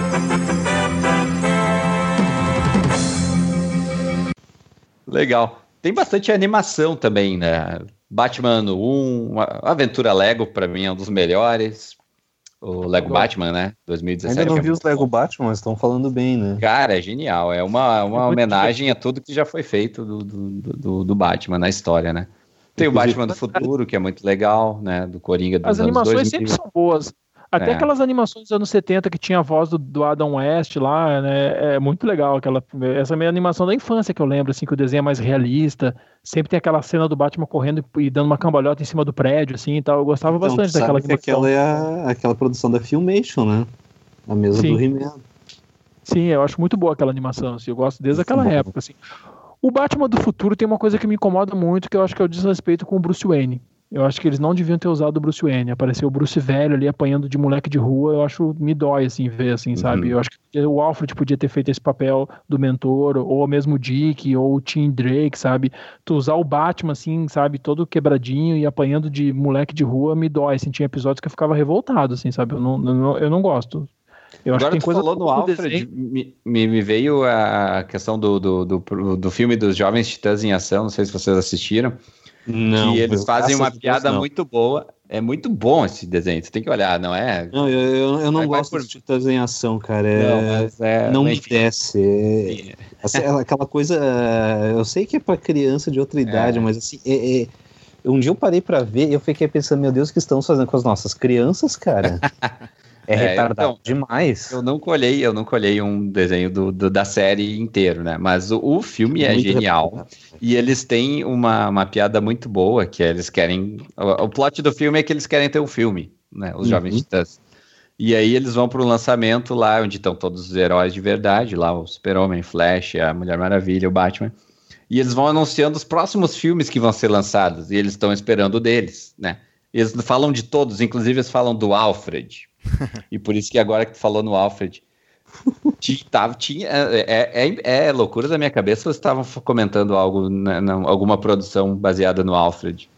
Legal. Tem bastante animação também, né? Batman 1, Aventura Lego, pra mim, é um dos melhores. O Lego Batman, né? 2017. Ainda não vi os Lego Batman, mas estão falando bem, né? Cara, é genial. É uma homenagem a tudo que já foi feito do Batman na história, né? Tem o Batman do futuro, que é muito legal, né? Do Coringa dos As anos animações 2000. sempre são boas. Até aquelas animações dos anos 70 que tinha a voz do Adam West lá, né? É muito legal. Essa minha animação da infância que eu lembro, assim, que o desenho é mais realista. Sempre tem aquela cena do Batman correndo e dando uma cambalhota em cima do prédio, assim e tal. Eu gostava bastante daquela animação. Aquela é aquela produção da Filmation, né? A mesma do He-Man. Sim, eu acho muito boa aquela animação, assim. Eu gosto desde aquela época, assim. O Batman do futuro tem uma coisa que me incomoda muito, que eu acho que é o desrespeito com o Bruce Wayne. Eu acho que eles não deviam ter usado o Bruce Wayne. Apareceu o Bruce velho ali apanhando de moleque de rua. Eu acho, me dói, assim, ver, assim, sabe? Eu acho que o Alfred podia ter feito esse papel do mentor, ou mesmo o Dick, ou o Tim Drake, sabe? Tu usar o Batman, assim, sabe? Todo quebradinho e apanhando de moleque de rua me dói, assim. Tinha episódios que eu ficava revoltado, assim, sabe? Eu não gosto. Eu Agora acho que tem tu coisa falou no Alfred, me veio a questão do filme dos Jovens Titãs em Ação, não sei se vocês assistiram. Não, que eles fazem uma piada muito boa. É muito bom esse desenho, você tem que olhar, não é? Não, eu não gosto dos Titãs em Ação, cara. Não me desce. Aquela coisa. Eu sei que é pra criança de outra idade, mas assim. Um dia eu parei pra ver e eu fiquei pensando, meu Deus, o que estamos fazendo com as nossas crianças, cara? É retardado demais. Eu não colhei um desenho da série inteiro, né? Mas o filme é genial. Retardado. E eles têm uma piada muito boa, que eles querem... O plot do filme é que eles querem ter um filme, né? Os Jovens Titãs. E aí eles vão pro lançamento lá, onde estão todos os heróis de verdade, lá o Super-Homem, Flash, a Mulher Maravilha, o Batman. E eles vão anunciando os próximos filmes que vão ser lançados. E eles estão esperando o deles, né? Eles falam de todos, inclusive eles falam do Alfred. E por isso que agora que tu falou no Alfred, é loucura da minha cabeça, vocês estavam comentando algo, alguma produção baseada no Alfred.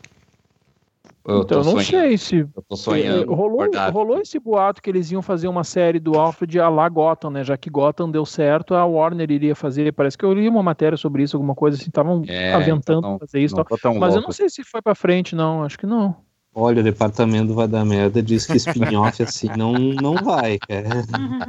Então eu não sei se eu tô sonhando. Rolou esse boato que eles iam fazer uma série do Alfred a lá Gotham, né? Já que Gotham deu certo, a Warner iria fazer. Parece que eu li uma matéria sobre isso, alguma coisa assim, estavam aventando fazer isso. Mas eu não sei se foi pra frente, não. Acho que não. Olha, o departamento vai dar merda, diz que spin-off assim não vai, cara.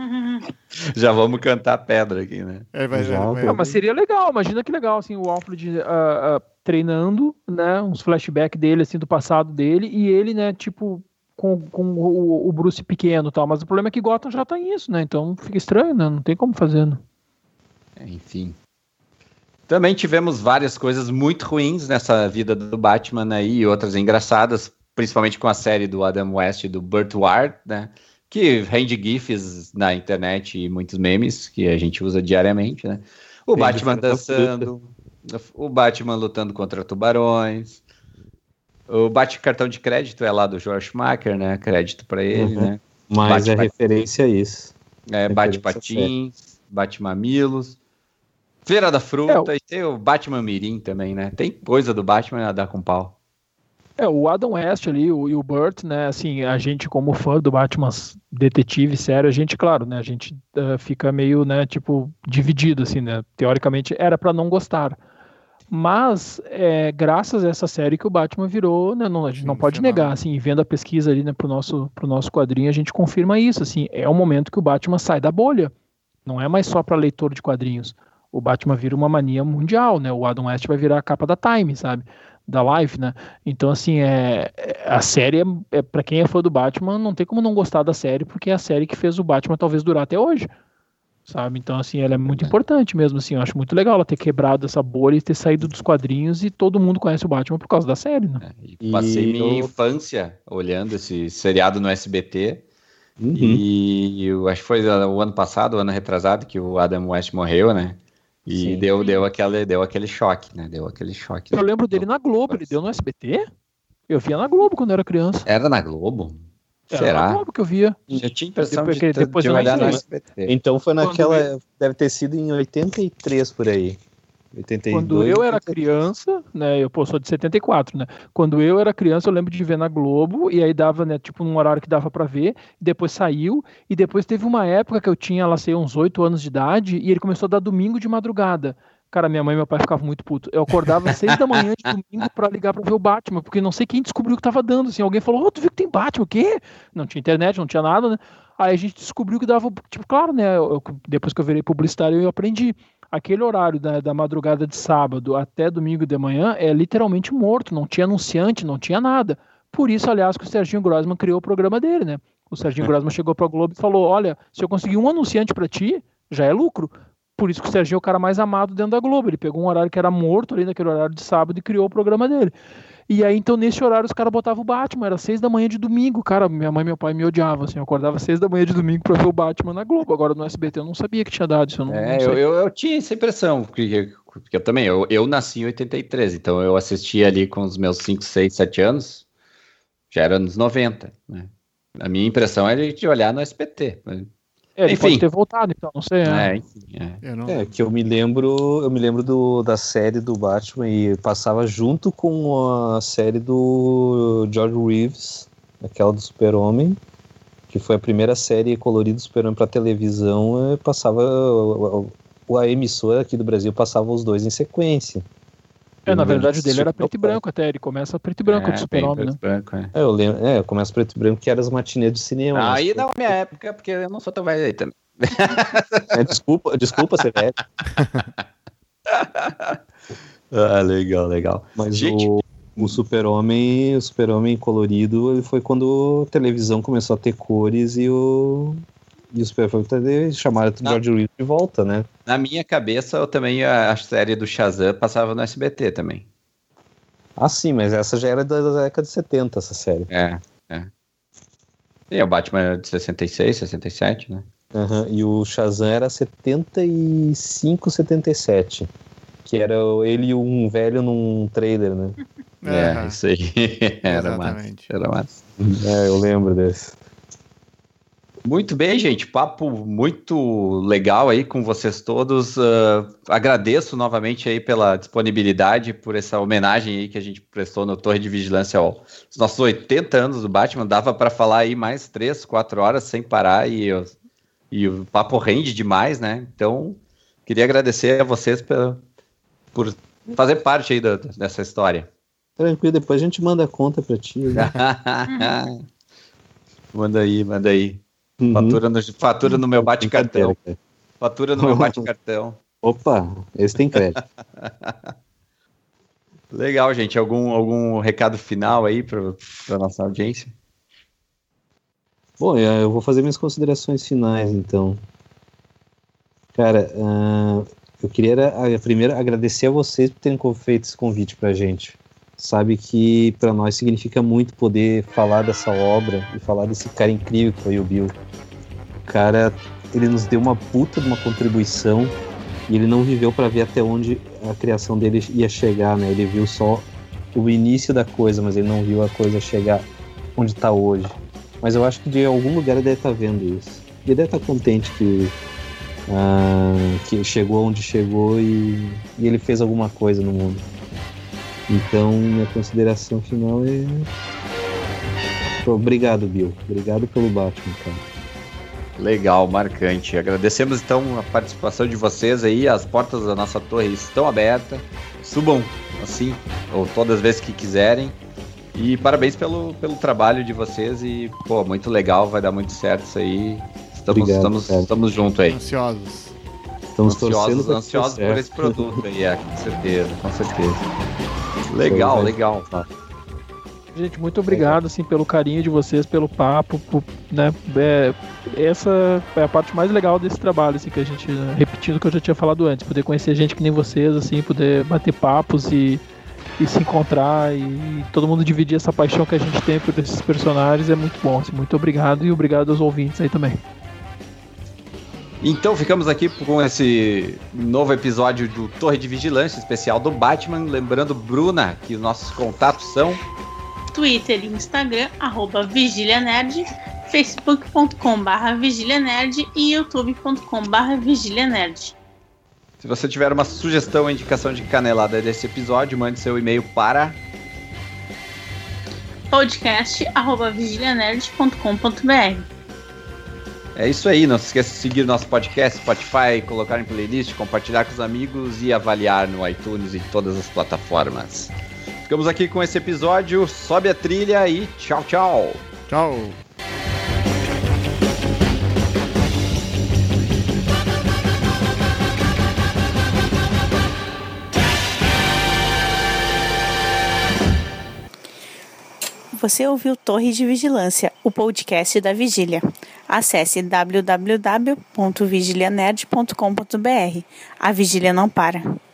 Já vamos cantar pedra aqui, né? Mas seria legal, imagina que legal, assim, o Alfred treinando, né, uns flashbacks dele, assim, do passado dele, e ele, né, tipo, com o Bruce pequeno e tal, mas o problema é que Gotham já tá nisso, né, então fica estranho, né, não tem como fazer, né? Enfim. Também tivemos várias coisas muito ruins nessa vida do Batman aí, e outras engraçadas, principalmente com a série do Adam West e do Burt Ward, né? Que rende gifs na internet e muitos memes que a gente usa diariamente, né? O Batman dançando, o Batman lutando contra tubarões, o cartão de crédito é lá do George Schumacher, né? Crédito pra ele, né? Mas é referência a isso. Bate-patins, bate-mamilos, Feira da Fruta, e tem o Batman Mirim também, né? Tem coisa do Batman a dar com pau. O Adam West ali e o Burt, né, assim, a gente como fã do Batman detetive, sério, a gente, claro, né, a gente fica meio, né, tipo, dividido, assim, né, teoricamente era pra não gostar, mas graças a essa série que o Batman virou, né, a gente não pode negar, assim, vendo a pesquisa ali, né, pro nosso quadrinho, a gente confirma isso, assim, é o momento que o Batman sai da bolha, não é mais só pra leitor de quadrinhos, o Batman vira uma mania mundial, né, o Adam West vai virar a capa da Time, sabe, da Life, né? Então, assim, a série pra quem é fã do Batman, não tem como não gostar da série, porque é a série que fez o Batman talvez durar até hoje, sabe? Então, assim, ela é muito importante mesmo, assim, eu acho muito legal ela ter quebrado essa bolha e ter saído dos quadrinhos e todo mundo conhece o Batman por causa da série, né? Passei minha infância olhando esse seriado no SBT, e eu acho que foi o ano passado, o ano retrasado, que o Adam West morreu, né? E deu aquele choque, né? Eu lembro dele na Globo, ele deu no SBT? Eu via na Globo quando eu era criança. Era na Globo? Será? Era na Globo que eu via. Já tinha impressão depois de olhar no SBT. Então foi naquela... Deve ter sido em 83, por aí. 82, quando eu era criança, né, eu sou de 74, né, quando eu era criança eu lembro de ver na Globo, e aí dava, né, tipo num horário que dava pra ver, e depois saiu, e depois teve uma época que eu tinha, lá sei, uns 8 anos de idade, e ele começou a dar domingo de madrugada, Cara, minha mãe e meu pai ficavam muito putos. Eu acordava às 6 da manhã de domingo pra ligar pra ver o Batman, porque não sei quem descobriu que tava dando, assim. Alguém falou, tu viu que tem Batman, o quê? Não tinha internet, não tinha nada, né? Aí a gente descobriu que dava, tipo, claro, né? Depois que eu virei publicitário, eu aprendi. Aquele horário da madrugada de sábado até domingo de manhã é literalmente morto, não tinha anunciante, não tinha nada. Por isso, aliás, que o Serginho Grossman criou o programa dele, né? O Serginho Grossman chegou pra Globo e falou, olha, se eu conseguir um anunciante pra ti, já é lucro. Por isso que o Serginho é o cara mais amado dentro da Globo. Ele pegou um horário que era morto ali naquele horário de sábado e criou o programa dele. E aí, então, nesse horário, os caras botavam o Batman. Era 6 da manhã de domingo. Cara, minha mãe e meu pai me odiavam, assim. Eu acordava 6 da manhã de domingo pra ver o Batman na Globo. Agora, no SBT, eu não sabia que tinha dado isso. Eu tinha essa impressão. Porque eu também, eu nasci em 83. Então, eu assisti ali com os meus 5, 6, 7 anos. Já era anos 90, né? A minha impressão era de olhar no SBT. Ele pode ter voltado, então, não sei. Que eu me lembro da série do Batman e passava junto com a série do George Reeves, aquela do Super-Homem, que foi a primeira série colorida do Super-Homem para televisão. Passava a emissora aqui do Brasil passava os dois em sequência. Na verdade, o dele era preto e branco até. Ele começa preto e branco do Super-Homem, né? Branco, eu lembro. Começa preto e branco, que era as matinês do cinema. Aí não é minha época, porque eu não sou tão velho aí também. Desculpa ser velho. Legal. Mas o Super-Homem colorido, ele foi quando a televisão começou a ter cores e o Super-Homem chamaram o George Reeves de volta, né? Na minha cabeça, eu também a série do Shazam passava no SBT também. Ah, sim, mas essa já era da década de 70, essa série. E o Batman era de 66, 67, né? E o Shazam era 75, 77. Que era ele e um velho num trailer, né? Isso aí. Era massa. Eu lembro desse. Muito bem, gente. Papo muito legal aí com vocês todos. Agradeço novamente aí pela disponibilidade, por essa homenagem aí que a gente prestou no Torre de Vigilância aos nossos 80 anos do Batman. Dava para falar aí mais 3, 4 horas sem parar e o papo rende demais, né? Então, queria agradecer a vocês por fazer parte aí dessa história. Tranquilo, depois a gente manda a conta para ti. Né? Manda aí. Fatura no meu bate-cartão. Fatura no meu bate-cartão. Opa, esse tem crédito. Legal, gente. Algum recado final aí para nossa audiência? Bom, eu vou fazer minhas considerações finais, então. Cara, eu queria primeiro agradecer a vocês por terem feito esse convite pra gente. Sabe que para nós significa muito poder falar dessa obra e falar desse cara incrível que foi o Bill. O cara, ele nos deu uma puta de uma contribuição e ele não viveu para ver até onde a criação dele ia chegar, né? Ele viu só o início da coisa, mas ele não viu a coisa chegar onde tá hoje. Mas eu acho que de algum lugar ele deve estar vendo isso. Ele deve estar contente que chegou onde chegou e ele fez alguma coisa no mundo. Então, minha consideração final é... Obrigado, Bill. Obrigado pelo Batman, cara. Legal, marcante. Agradecemos, então, a participação de vocês aí. As portas da nossa torre estão abertas. Subam, assim, ou todas as vezes que quiserem. E parabéns pelo trabalho de vocês. E, muito legal. Vai dar muito certo isso aí. Estamos juntos aí. Ansiosos. Ansiosos por esse produto aí, com certeza. Legal. Gente, muito obrigado assim, pelo carinho de vocês, pelo papo, né? Essa é a parte mais legal desse trabalho, assim, que a gente, repetindo o que eu já tinha falado antes, poder conhecer gente que nem vocês, assim, poder bater papos e se encontrar e todo mundo dividir essa paixão que a gente tem por esses personagens é muito bom, assim, muito obrigado e obrigado aos ouvintes aí também. Então ficamos aqui com esse novo episódio do Torre de Vigilância, especial do Batman. Lembrando, Bruna, que os nossos contatos são Twitter e Instagram, @VigiliaNerd, facebook.com/VigiliaNerd e youtube.com/VigiliaNerd. Se você tiver uma sugestão ou indicação de canelada desse episódio, mande seu e-mail para podcast@vigilianerd.com.br. É isso aí, não se esqueça de seguir nosso podcast, Spotify, colocar em playlist, compartilhar com os amigos e avaliar no iTunes e todas as plataformas. Ficamos aqui com esse episódio, sobe a trilha e tchau, tchau. Tchau. Você ouviu Torre de Vigilância, o podcast da Vigília. Acesse www.vigilianerd.com.br. A Vigília não para.